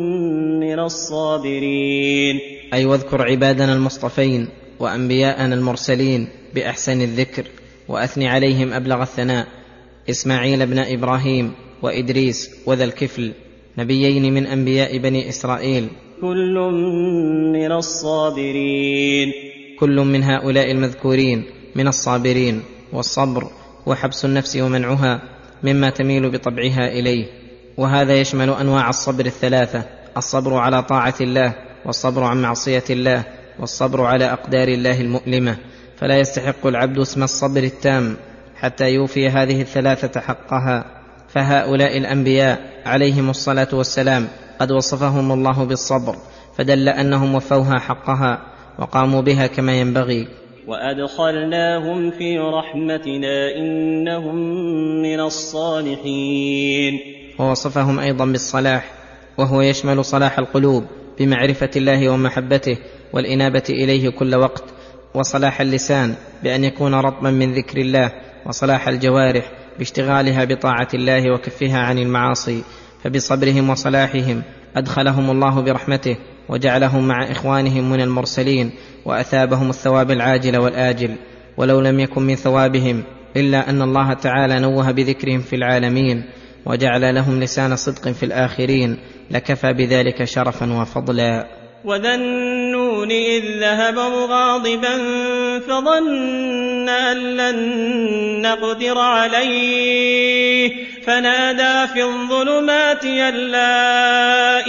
من الصابرين. أي واذكر عبادنا المصطفين وأنبياءنا المرسلين بأحسن الذكر، وأثني عليهم أبلغ الثناء، إسماعيل بن إبراهيم وإدريس وذا الكفل، نبيين من أنبياء بني إسرائيل، كل من الصابرين، كل من هؤلاء المذكورين من الصابرين. والصبر وحبس النفس ومنعها مما تميل بطبعها إليه، وهذا يشمل أنواع الصبر الثلاثة: الصبر على طاعة الله، والصبر عن معصية الله، والصبر على أقدار الله المؤلمة. فلا يستحق العبد اسم الصبر التام حتى يوفي هذه الثلاثة حقها. فهؤلاء الأنبياء عليهم الصلاة والسلام قد وصفهم الله بالصبر، فدل أنهم وفوها حقها وقاموا بها كما ينبغي. وأدخلناهم في رحمتنا إنهم من الصالحين. ووصفهم أيضا بالصلاح، وهو يشمل صلاح القلوب بمعرفة الله ومحبته والإنابة إليه كل وقت، وصلاح اللسان بأن يكون رطبا من ذكر الله، وصلاح الجوارح باشتغالها بطاعة الله وكفها عن المعاصي. فبصبرهم وصلاحهم أدخلهم الله برحمته وجعلهم مع إخوانهم من المرسلين، وأثابهم الثواب العاجل والآجل. ولو لم يكن من ثوابهم إلا أن الله تعالى نوه بذكرهم في العالمين وجعل لهم لسان صدق في الآخرين لكفى بذلك شرفا وفضلا. وذا النون إذ ذهب مغاضبا فظن أن لن نقدر عليه فنادى في الظلمات أن لا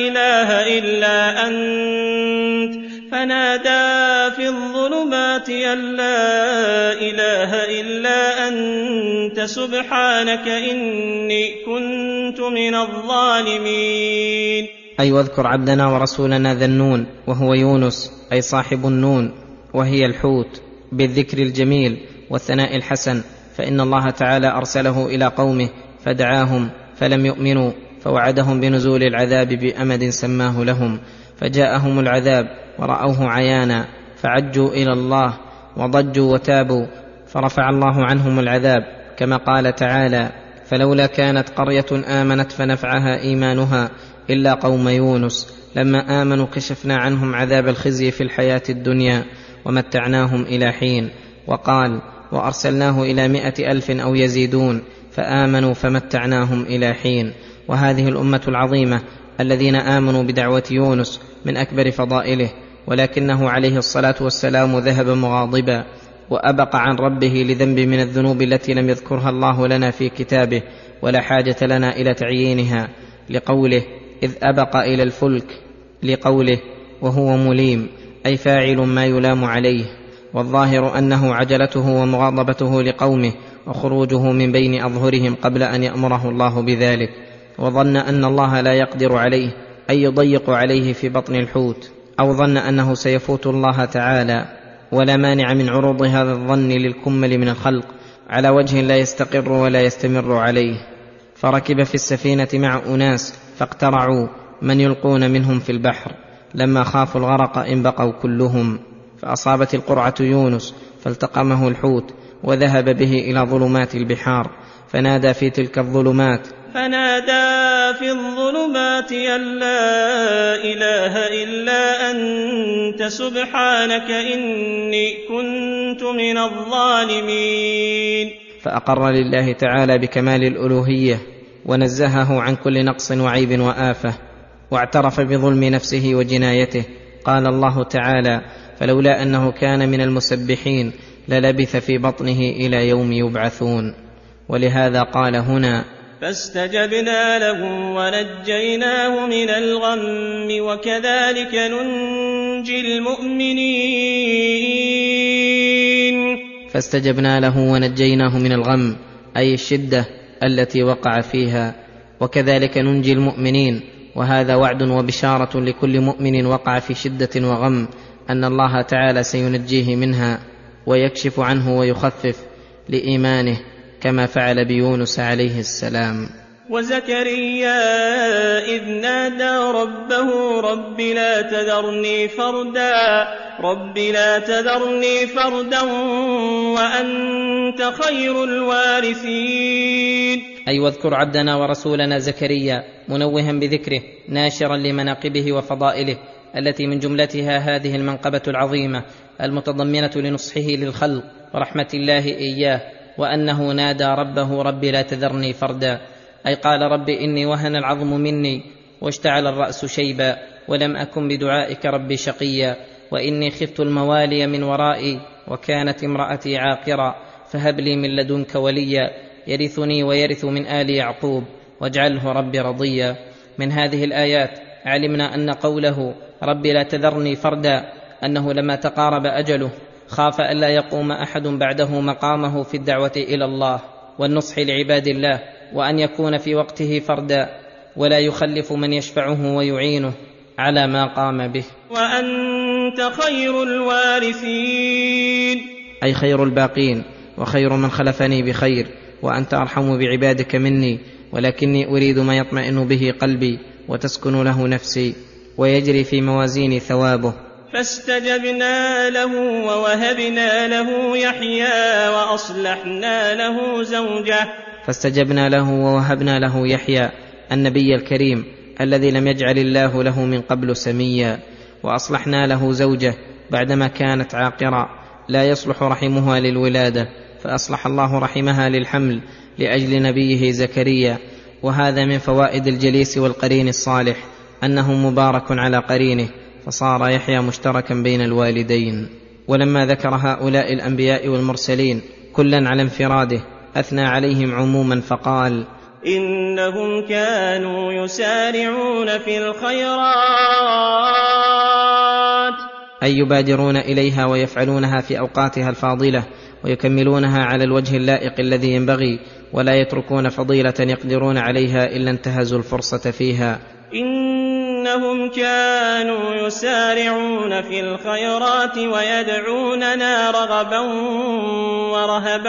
إله إلا أنت سبحانك إني كنت من الظالمين. أي واذكر عبدنا ورسولنا ذا النون، وهو يونس أي صاحب النون، وهي الحوت، بالذكر الجميل والثناء الحسن. فإن الله تعالى أرسله إلى قومه فدعاهم فلم يؤمنوا، فوعدهم بنزول العذاب بأمد سماه لهم، فجاءهم العذاب ورأوه عيانا فعجوا إلى الله وضجوا وتابوا، فرفع الله عنهم العذاب كما قال تعالى: فلولا كانت قرية آمنت فنفعها إيمانها إلا قوم يونس لما آمنوا كشفنا عنهم عذاب الخزي في الحياة الدنيا ومتعناهم إلى حين. وقال: وأرسلناه إلى 100,000 أو يزيدون فآمنوا فمتعناهم إلى حين. وهذه الأمة العظيمة الذين آمنوا بدعوة يونس من أكبر فضائله، ولكنه عليه الصلاة والسلام ذهب مغاضبا وأبق عن ربه لذنب من الذنوب التي لم يذكرها الله لنا في كتابه، ولا حاجة لنا إلى تعيينها، لقوله: إذ أبق إلى الفلك، لقوله: وهو مليم أي فاعل ما يلام عليه. والظاهر أنه عجلته ومغاضبته لقومه وخروجه من بين أظهرهم قبل أن يأمره الله بذلك، وظن أن الله لا يقدر عليه أي يضيق عليه في بطن الحوت، أو ظن أنه سيفوت الله تعالى. ولا مانع من عروض هذا الظن للكمل من الخلق على وجه لا يستقر ولا يستمر عليه. فركب في السفينة مع أناس فاقترعوا من يلقون منهم في البحر، لما خافوا الغرق انبقوا كلهم، فأصابت القرعة يونس فالتقمه الحوت وذهب به إلى ظلمات البحار، فنادى في تلك الظلمات أن لا إله إلا أنت سبحانك إني كنت من الظالمين. فأقر لله تعالى بكمال الألوهية ونزهه عن كل نقص وعيب وآفة، واعترف بظلم نفسه وجنايته. قال الله تعالى: فلولا أنه كان من المسبحين للبث في بطنه إلى يوم يبعثون. ولهذا قال هنا: فاستجبنا له ونجيناه من الغم وكذلك ننجي المؤمنين. فاستجبنا له ونجيناه من الغم أي الشدة التي وقع فيها، وكذلك ننجي المؤمنين. وهذا وعد وبشارة لكل مؤمن وقع في شدة وغم أن الله تعالى سينجيه منها ويكشف عنه ويخفف لإيمانه، كما فعل بيونس عليه السلام. وزكريا إذ نادى ربه رب لا تذرني فردا وأنت خير الوارثين. أي واذكر عبدنا ورسولنا زكريا منوها بذكره ناشرا لمناقبه وفضائله التي من جملتها هذه المنقبة العظيمة المتضمنة لنصحه للخلق ورحمة الله إياه، وأنه نادى ربه رب لا تذرني فردا، أي قال: رب إني وهن العظم مني واشتعل الرأس شيبا ولم أكن بدعائك رب شقيا، وإني خفت الموالي من ورائي وكانت امرأتي عاقرا فهب لي من لدنك وليا يرثني ويرث من آل يعقوب واجعله رب رضيا. من هذه الآيات علمنا أن قوله رب لا تذرني فردا أنه لما تقارب أجله خاف ألا يقوم أحد بعده مقامه في الدعوة إلى الله والنصح لعباد الله، وأن يكون في وقته فردا ولا يخلف من يشفعه ويعينه على ما قام به. وأنت خير الوارثين، أي خير الباقين وخير من خلفني بخير، وأنت أرحم بعبادك مني، ولكني أريد ما يطمئن به قلبي وتسكن له نفسي ويجري في موازين ثوابه. فاستجبنا له ووهبنا له يحيى فاستجبنا له ووهبنا له يحيى النبي الكريم الذي لم يجعل الله له من قبل سميا، وأصلحنا له زوجه بعدما كانت عاقرا لا يصلح رحمها للولادة، فأصلح الله رحمها للحمل لأجل نبيه زكريا. وهذا من فوائد الجليس والقرين الصالح أنه مبارك على قرينه، فصار يحيى مشتركا بين الوالدين. ولما ذكر هؤلاء الأنبياء والمرسلين كلا على انفراده أثنى عليهم عموما فقال إنهم كانوا يسارعون في الخيرات، أي يبادرون إليها ويفعلونها في أوقاتها الفاضلة ويكملونها على الوجه اللائق الذي ينبغي، ولا يتركون فضيلة يقدرون عليها إلا انتهزوا الفرصة فيها. إنهم كانوا يسارعون في الخيرات ويدعوننا رغبا ورهبا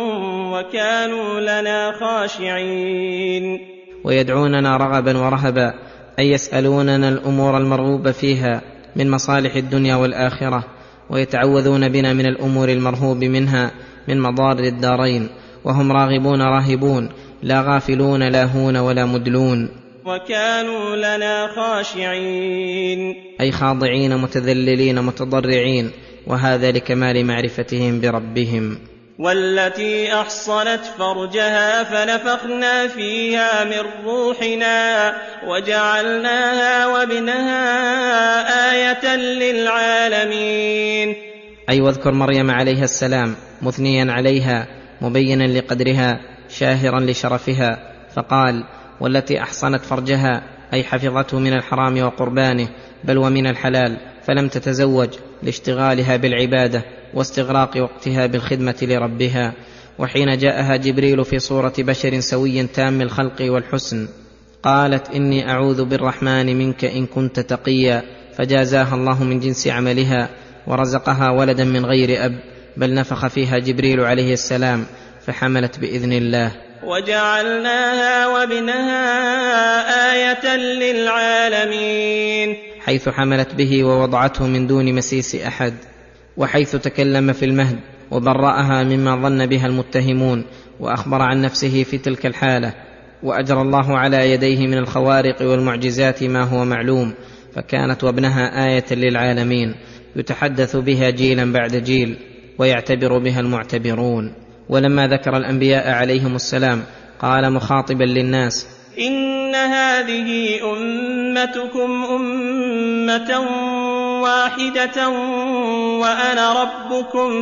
وكانوا لنا خاشعين. ويدعوننا رغبا ورهبا أي يسألوننا الأمور المرغوب فيها من مصالح الدنيا والآخرة، ويتعوذون بنا من الأمور المرهوب منها من مضار الدارين، وهم راغبون راهبون لا غافلون لاهون ولا مدلون. وكانوا لنا خاشعين، أي خاضعين متذللين متضرعين، وهذا لكمال معرفتهم بربهم. والتي أحصنت فرجها فنفخنا فيها من روحنا وجعلناها وابنها آية للعالمين. أي واذكر مريم عليها السلام مثنيا عليها مبينا لقدرها شاهرا لشرفها، فقال والتي أحصنت فرجها أي حفظته من الحرام وقربانه بل ومن الحلال، فلم تتزوج لاشتغالها بالعبادة واستغراق وقتها بالخدمة لربها. وحين جاءها جبريل في صورة بشر سوي تام الخلق والحسن قالت إني أعوذ بالرحمن منك إن كنت تقيا، فجازاها الله من جنس عملها ورزقها ولدا من غير أب، بل نفخ فيها جبريل عليه السلام فحملت بإذن الله. وجعلناها وابنها آية للعالمين، حيث حملت به ووضعته من دون مسيس أحد، وحيث تكلم في المهد وبرأها مما ظن بها المتهمون، وأخبر عن نفسه في تلك الحالة، وأجرى الله على يديه من الخوارق والمعجزات ما هو معلوم، فكانت وابنها آية للعالمين يتحدث بها جيلا بعد جيل ويعتبر بها المعتبرون. ولما ذكر الأنبياء عليهم السلام قال مخاطبا للناس إن هذه أمتكم أمة واحدة وأنا ربكم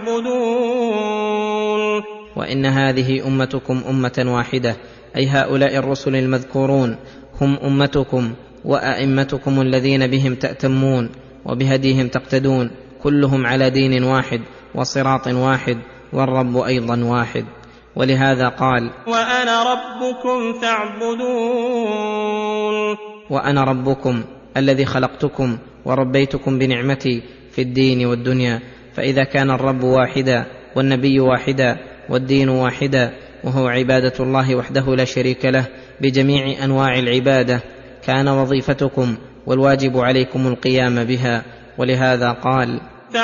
فاعبدون. وإن هذه أمتكم أمة واحدة أي هؤلاء الرسل المذكورون هم أمتكم وأئمتكم الذين بهم تأتمون وبهديهم تقتدون، كلهم على دين واحد وصراط واحد والرب أيضا واحد. ولهذا قال وأنا ربكم فاعبدون. وأنا ربكم الذي خلقتكم وربيتكم بنعمتي في الدين والدنيا. فإذا كان الرب واحدا والنبي واحدا والدين واحدا وهو عبادة الله وحده لا شريك له بجميع أنواع العبادة، كان وظيفتكم والواجب عليكم القيام بها. ولهذا قال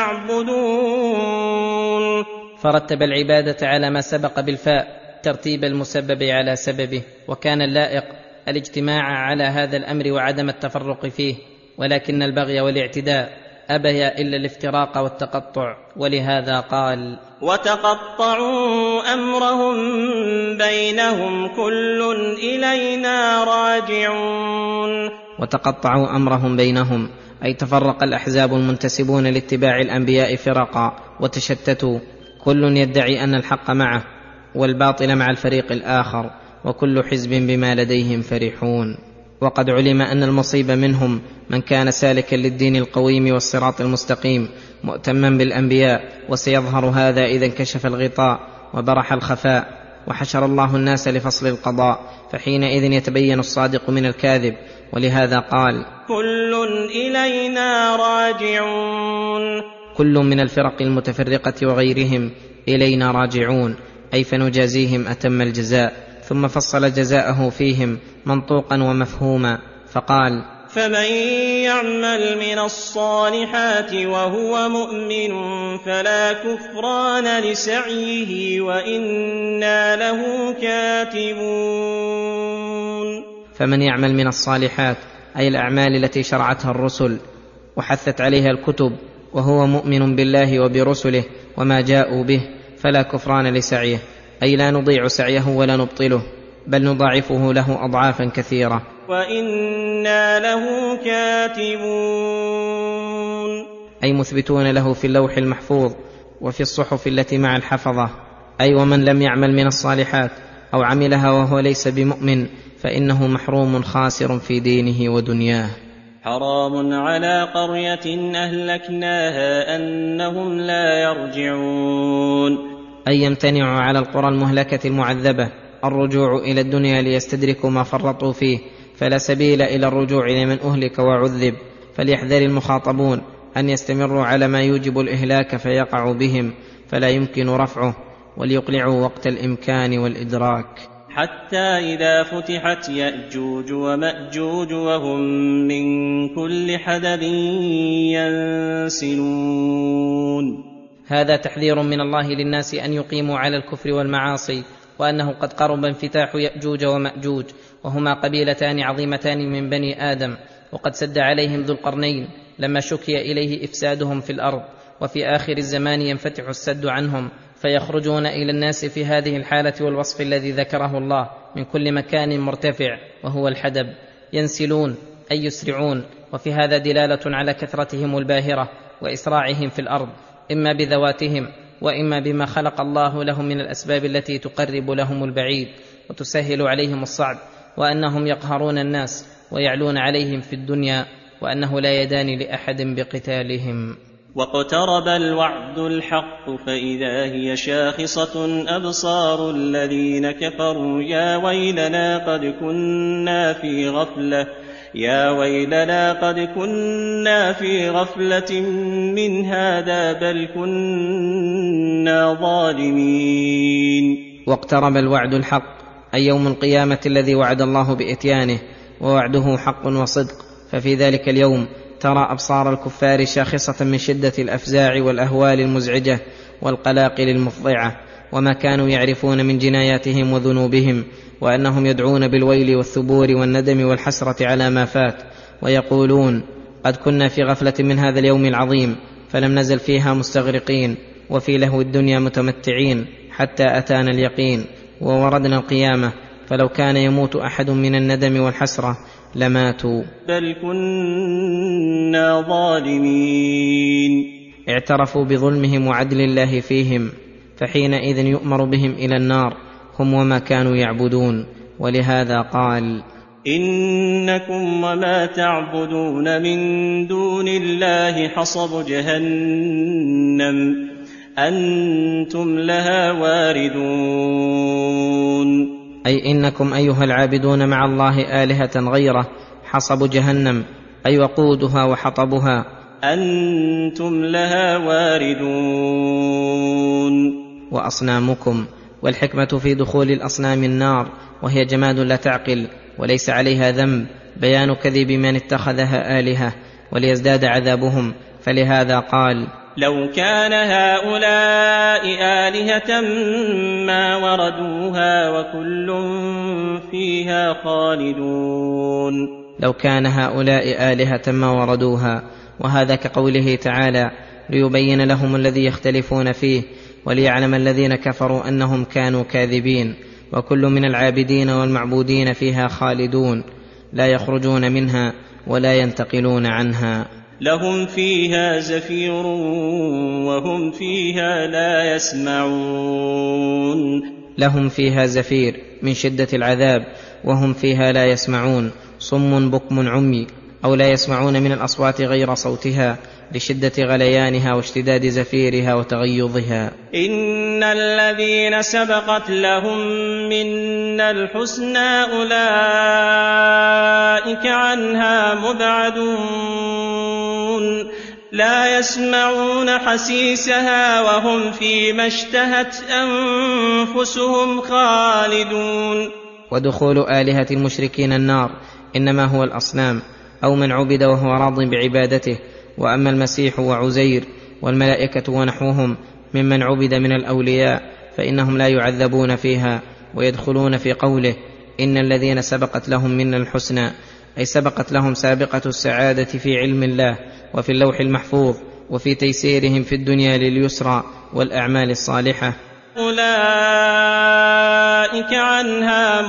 فاعبدون. فرتب العبادة على ما سبق بالفاء ترتيب المسبب على سببه، وكان اللائق الاجتماع على هذا الأمر وعدم التفرق فيه، ولكن البغي والاعتداء أبيا إلا الافتراق والتقطع. ولهذا قال وتقطعوا أمرهم بينهم كل إلينا راجعون. وتقطعوا أمرهم بينهم أي تفرق الأحزاب المنتسبون لاتباع الأنبياء فرقا وتشتتوا، كل يدعي أن الحق معه والباطل مع الفريق الآخر، وكل حزب بما لديهم فرحون. وقد علم أن المصيب منهم من كان سالكا للدين القويم والصراط المستقيم مؤتما بالأنبياء، وسيظهر هذا إذا انكشف الغطاء وبرح الخفاء وحشر الله الناس لفصل القضاء، فحينئذ يتبين الصادق من الكاذب. ولهذا قال: كل إلينا راجعون. كل من الفرق المتفرقة وغيرهم إلينا راجعون، أي فنجازيهم أتم الجزاء. ثم فصل جزاءه فيهم منطوقا ومفهوما فقال: فمن يعمل من الصالحات وهو مؤمن فلا كفران لسعيه وإنا له كاتبون. فمن يعمل من الصالحات أي الأعمال التي شرعتها الرسل وحثت عليها الكتب وهو مؤمن بالله وبرسله وما جاءوا به فلا كفران لسعيه، أي لا نضيع سعيه ولا نبطله، بل نضاعفه له أضعافا كثيرة. وإنا له كاتبون، أي مثبتون له في اللوح المحفوظ وفي الصحف التي مع الحفظة. أي ومن لم يعمل من الصالحات أو عملها وهو ليس بمؤمن فإنه محروم خاسر في دينه ودنياه. حرام على قرية أهلكناها أنهم لا يرجعون، أي يمتنع على القرى المهلكة المعذبة الرجوع إلى الدنيا ليستدركوا ما فرطوا فيه، فلا سبيل إلى الرجوع لمن أهلك وعذب. فليحذر المخاطبون أن يستمروا على ما يوجب الإهلاك فيقع بهم، فلا يمكن رفعه، وليقلعوا وقت الإمكان والإدراك. حتى إذا فتحت يأجوج ومأجوج وهم من كل حدب ينسلون. هذا تحذير من الله للناس أن يقيموا على الكفر والمعاصي، وأنه قد قرب انفتاح يأجوج ومأجوج، وهما قبيلتان عظيمتان من بني آدم، وقد سد عليهم ذو القرنين لما شكي إليه إفسادهم في الأرض، وفي آخر الزمان ينفتح السد عنهم فيخرجون إلى الناس في هذه الحالة والوصف الذي ذكره الله من كل مكان مرتفع وهو الحدب. ينسلون أي يسرعون، وفي هذا دلالة على كثرتهم الباهرة وإسراعهم في الأرض، إما بذواتهم وإما بما خلق الله لهم من الأسباب التي تقرب لهم البعيد وتسهل عليهم الصعب، وأنهم يقهرون الناس ويعلون عليهم في الدنيا، وأنه لا يدان لأحد بقتالهم. واقترب الوعد الحق فإذا هي شاخصة أبصار الذين كفروا يا ويلنا قد كنا في غفلة من هذا بل كنا ظالمين. واقترب الوعد الحق أي يوم القيامة الذي وعد الله بإتيانه، ووعده حق وصدق. ففي ذلك اليوم ترى أبصار الكفار شاخصة من شدة الأفزاع والأهوال المزعجة والقلاقل المفضعة، وما كانوا يعرفون من جناياتهم وذنوبهم، وأنهم يدعون بالويل والثبور والندم والحسرة على ما فات، ويقولون: قد كنا في غفلة من هذا اليوم العظيم فلم نزل فيها مستغرقين وفي لهو الدنيا متمتعين حتى أتانا اليقين، ووردنا القيامة فلو كان يموت أحد من الندم والحسرة لماتوا بل كنا ظالمين. اعترفوا بظلمهم وعدل الله فيهم، فحينئذ يؤمر بهم إلى النار هم وما كانوا يعبدون. ولهذا قال: إنكم وما تعبدون من دون الله حصب جهنم أنتم لها واردون. أي إنكم أيها العابدون مع الله آلهة غيره حصب جهنم، أي وقودها وحطبها، أنتم لها واردون. وأصنامكم. والحكمة في دخول الأصنام النار وهي جماد لا تعقل وليس عليها ذنب بيان كذب من اتخذها آلهة وليزداد عذابهم. فلهذا قال: لو كان هؤلاء آلهة ما وردوها وكل فيها خالدون. لو كان هؤلاء آلهة ما وردوها، وهذا كقوله تعالى: ليبين لهم الذي يختلفون فيه وليعلم الذين كفروا أنهم كانوا كاذبين. وكل من العابدين والمعبودين فيها خالدون لا يخرجون منها ولا ينتقلون عنها. لهم فيها زفير وهم فيها لا يسمعون. لهم فيها زفير من شدة العذاب، وهم فيها لا يسمعون صم بكم عمي أو لا يسمعون من الأصوات غير صوتها لشدة غليانها واشتداد زفيرها وتغيظها. إن الذين سبقت لهم منا الحسنى أولئك عنها مبعدون لا يسمعون حسيسها وهم فيما اشتهت أنفسهم خالدون. ودخول آلهة المشركين النار إنما هو الأصنام أو من عبد وهو راض بعبادته. وأما المسيح وعزير والملائكة ونحوهم ممن عبد من الأولياء فإنهم لا يعذبون فيها ويدخلون في قوله إن الذين سبقت لهم منا الحسنى، أي سبقت لهم سابقة السعادة في علم الله وفي اللوح المحفوظ وفي تيسيرهم في الدنيا لليسرى والأعمال الصالحة. أولئك عنها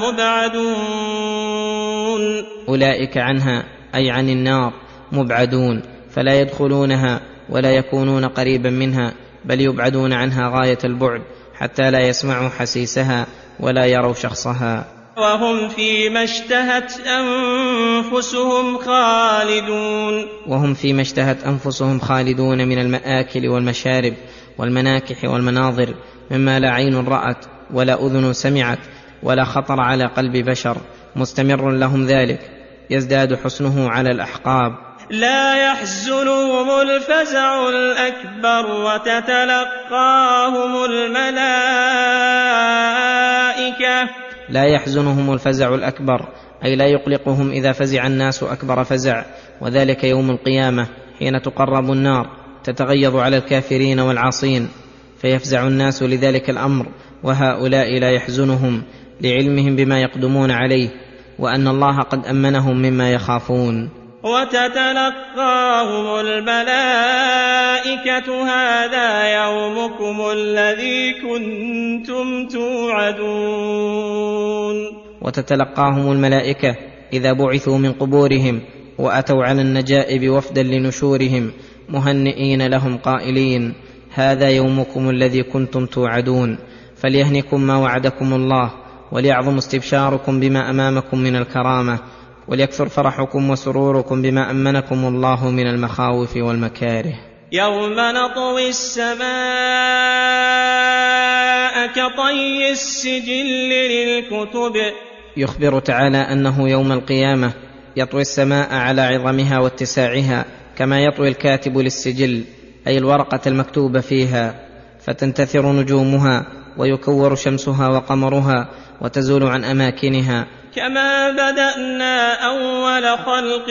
مبعدون. أولئك عنها أي عن النار مبعدون، فلا يدخلونها ولا يكونون قريبا منها، بل يبعدون عنها غاية البعد حتى لا يسمعوا حسيسها ولا يروا شخصها. وهم فيما اشتهت أنفسهم خالدون. وهم فيما اشتهت أنفسهم خالدون من المآكل والمشارب والمناكح والمناظر مما لا عين رأت ولا أذن سمعت ولا خطر على قلب بشر، مستمر لهم ذلك يزداد حسنه على الأحقاب. لا يحزنهم الفزع الأكبر وتتلقاهم الملائكة. لا يحزنهم الفزع الأكبر أي لا يقلقهم إذا فزع الناس أكبر فزع، وذلك يوم القيامة حين تقرب النار تتغيظ على الكافرين والعاصين فيفزع الناس لذلك الأمر، وهؤلاء لا يحزنهم لعلمهم بما يقدمون عليه وأن الله قد أمنهم مما يخافون. وتتلقاهم الملائكة هذا يومكم الذي كنتم توعدون. وتتلقاهم الملائكة إذا بعثوا من قبورهم وأتوا على النجائب وفدا لنشورهم مهنئين لهم قائلين هذا يومكم الذي كنتم توعدون، فليهنكم ما وعدكم الله وليعظم استبشاركم بما أمامكم من الكرامة، وليكثر فرحكم وسروركم بما أمنكم الله من المخاوف والمكاره. يوم نطوي السماء كطي السجل للكتب. يخبر تعالى أنه يوم القيامة يطوي السماء على عظمها واتساعها كما يطوي الكاتب للسجل أي الورقة المكتوب فيها، فتنتثر نجومها ويكور شمسها وقمرها وتزول عن أماكنها. كما بدأنا أول خلق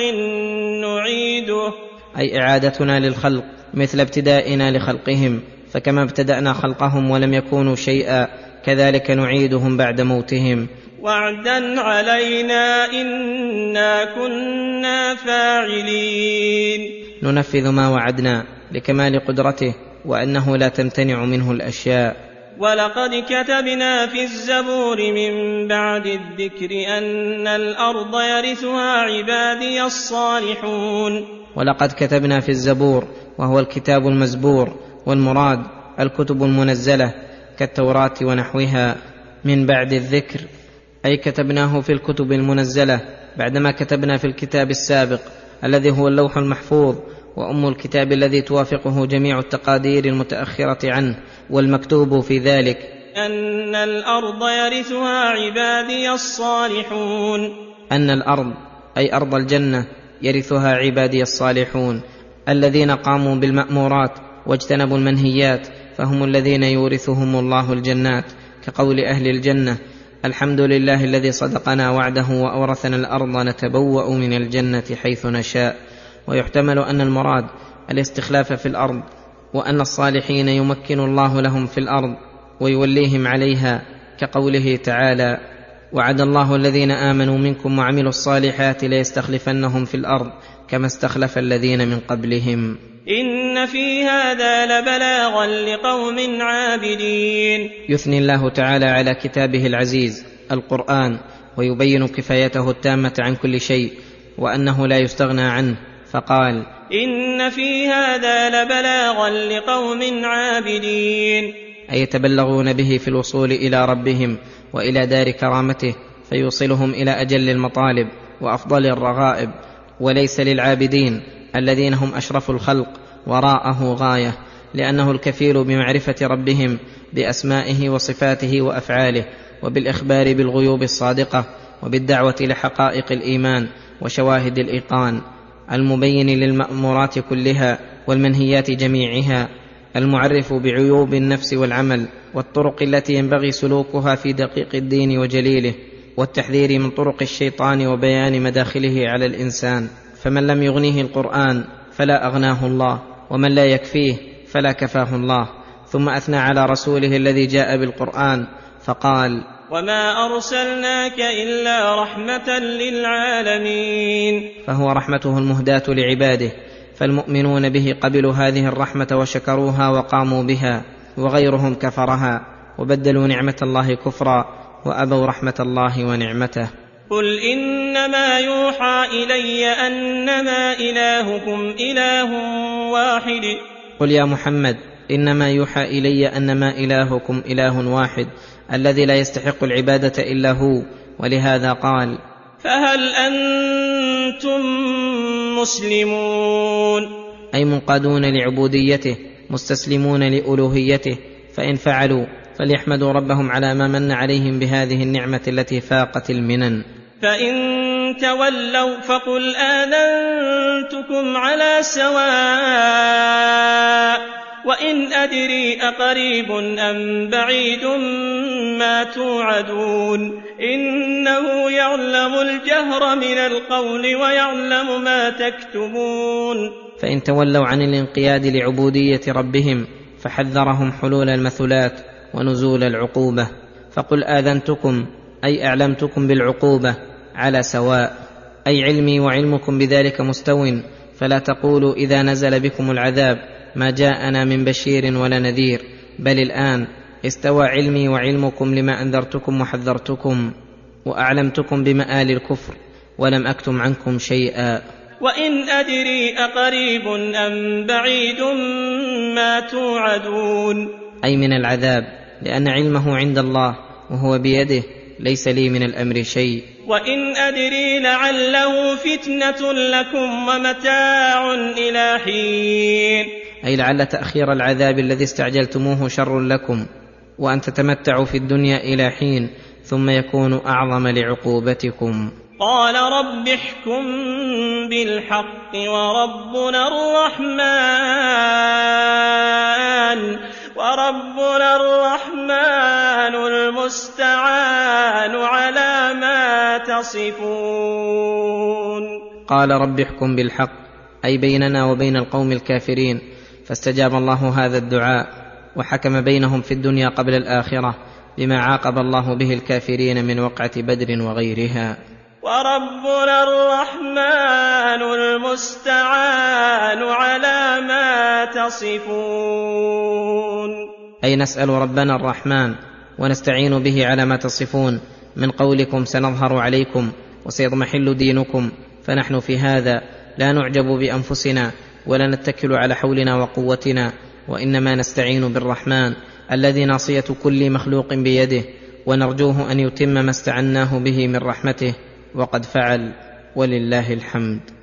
نعيده، أي إعادتنا للخلق مثل ابتدائنا لخلقهم، فكما ابتدأنا خلقهم ولم يكونوا شيئا كذلك نعيدهم بعد موتهم. وعدا علينا إنا كنا فاعلين. ننفذ ما وعدنا لكمال قدرته وأنه لا تمتنع منه الأشياء. ولقد كتبنا في الزبور من بعد الذكر أن الأرض يرثها عبادي الصالحون. ولقد كتبنا في الزبور وهو الكتاب المزبور، والمراد الكتب المنزلة كالتوراة ونحوها من بعد الذكر، أي كتبناه في الكتب المنزلة بعدما كتبنا في الكتاب السابق الذي هو اللوح المحفوظ وأم الكتاب الذي توافقه جميع التقادير المتأخرة عنه، والمكتوب في ذلك أن الأرض يرثها عبادي الصالحون. أن الأرض أي أرض الجنة يرثها عبادي الصالحون الذين قاموا بالمأمورات واجتنبوا المنهيات، فهم الذين يورثهم الله الجنات، كقول أهل الجنة الحمد لله الذي صدقنا وعده وأورثنا الأرض نتبوأ من الجنة حيث نشاء. ويحتمل أن المراد الاستخلاف في الأرض، وأن الصالحين يمكن الله لهم في الأرض ويوليهم عليها، كقوله تعالى وعد الله الذين آمنوا منكم وعملوا الصالحات ليستخلفنهم في الأرض كما استخلف الذين من قبلهم. إن في هذا لبلاغا لقوم عابدين. يثني الله تعالى على كتابه العزيز القرآن ويبين كفايته التامة عن كل شيء وأنه لا يستغنى عنه، فقال إن في هذا لبلاغا لقوم عابدين، أي يتبلغون به في الوصول إلى ربهم وإلى دار كرامته، فيوصلهم إلى أجل المطالب وأفضل الرغائب، وليس للعابدين الذين هم أشرف الخلق وراءه غاية، لأنه الكفيل بمعرفة ربهم بأسمائه وصفاته وأفعاله، وبالإخبار بالغيوب الصادقة، وبالدعوة لحقائق الإيمان وشواهد الإيقان، المبين للمأمورات كلها والمنهيات جميعها، المعرف بعيوب النفس والعمل والطرق التي ينبغي سلوكها في دقيق الدين وجليله، والتحذير من طرق الشيطان وبيان مداخله على الإنسان. فمن لم يغنيه القرآن فلا أغناه الله، ومن لا يكفيه فلا كفاه الله. ثم أثنى على رسوله الذي جاء بالقرآن فقال: وما أرسلناك إلا رحمة للعالمين. فهو رحمته المهداة لعباده، فالمؤمنون به قبلوا هذه الرحمة وشكروها وقاموا بها، وغيرهم كفرها وبدلوا نعمة الله كفرا وأبوا رحمة الله ونعمته. قل إنما يوحى إلي أنما إلهكم إله واحد. قل يا محمد إنما يوحى إلي أنما إلهكم إله واحد، الذي لا يستحق العبادة إلا هو، ولهذا قال: فهل أنتم مسلمون؟ أي منقادون لعبوديته مستسلمون لألوهيته، فإن فعلوا فليحمدوا ربهم على ما من عليهم بهذه النعمة التي فاقت المنن. فإن تولوا فقل آذنتكم على سواء، وإن أدري أقريب أم بعيد ما توعدون، إنه يعلم الجهر من القول ويعلم ما تكتمون. فإن تولوا عن الانقياد لعبودية ربهم فحذرهم حلول المثلات ونزول العقوبة، فقل آذنتكم أي أعلمتكم بالعقوبة على سواء، أي علمي وعلمكم بذلك مستو، فلا تقولوا إذا نزل بكم العذاب ما جاءنا من بشير ولا نذير، بل الآن استوى علمي وعلمكم لما أنذرتكم وحذرتكم وأعلمتكم بمآل الكفر ولم أكتم عنكم شيئا. وإن أدري أقريب أم بعيد ما توعدون، أي من العذاب، لأن علمه عند الله وهو بيده، ليس لي من الأمر شيء. وإن أدري لعله فتنة لكم ومتاع إلى حين، أي لعل تأخير العذاب الذي استعجلتموه شر لكم، وأن تتمتعوا في الدنيا إلى حين ثم يكون أعظم لعقوبتكم. قال رب احكم بالحق وربنا الرحمن المستعان على ما تصفون. قال رب احكم بالحق، أي بيننا وبين القوم الكافرين، فاستجاب الله هذا الدعاء وحكم بينهم في الدنيا قبل الآخرة بما عاقب الله به الكافرين من وقعة بدر وغيرها. وربنا الرحمن المستعان على ما تصفون، أي نسأل ربنا الرحمن ونستعين به على ما تصفون من قولكم سنظهر عليكم وسيضمحل دينكم، فنحن في هذا لا نعجب بأنفسنا ولا نتكل على حولنا وقوتنا، وإنما نستعين بالرحمن الذي ناصية كل مخلوق بيده، ونرجوه أن يتم ما استعناه به من رحمته، وقد فعل ولله الحمد.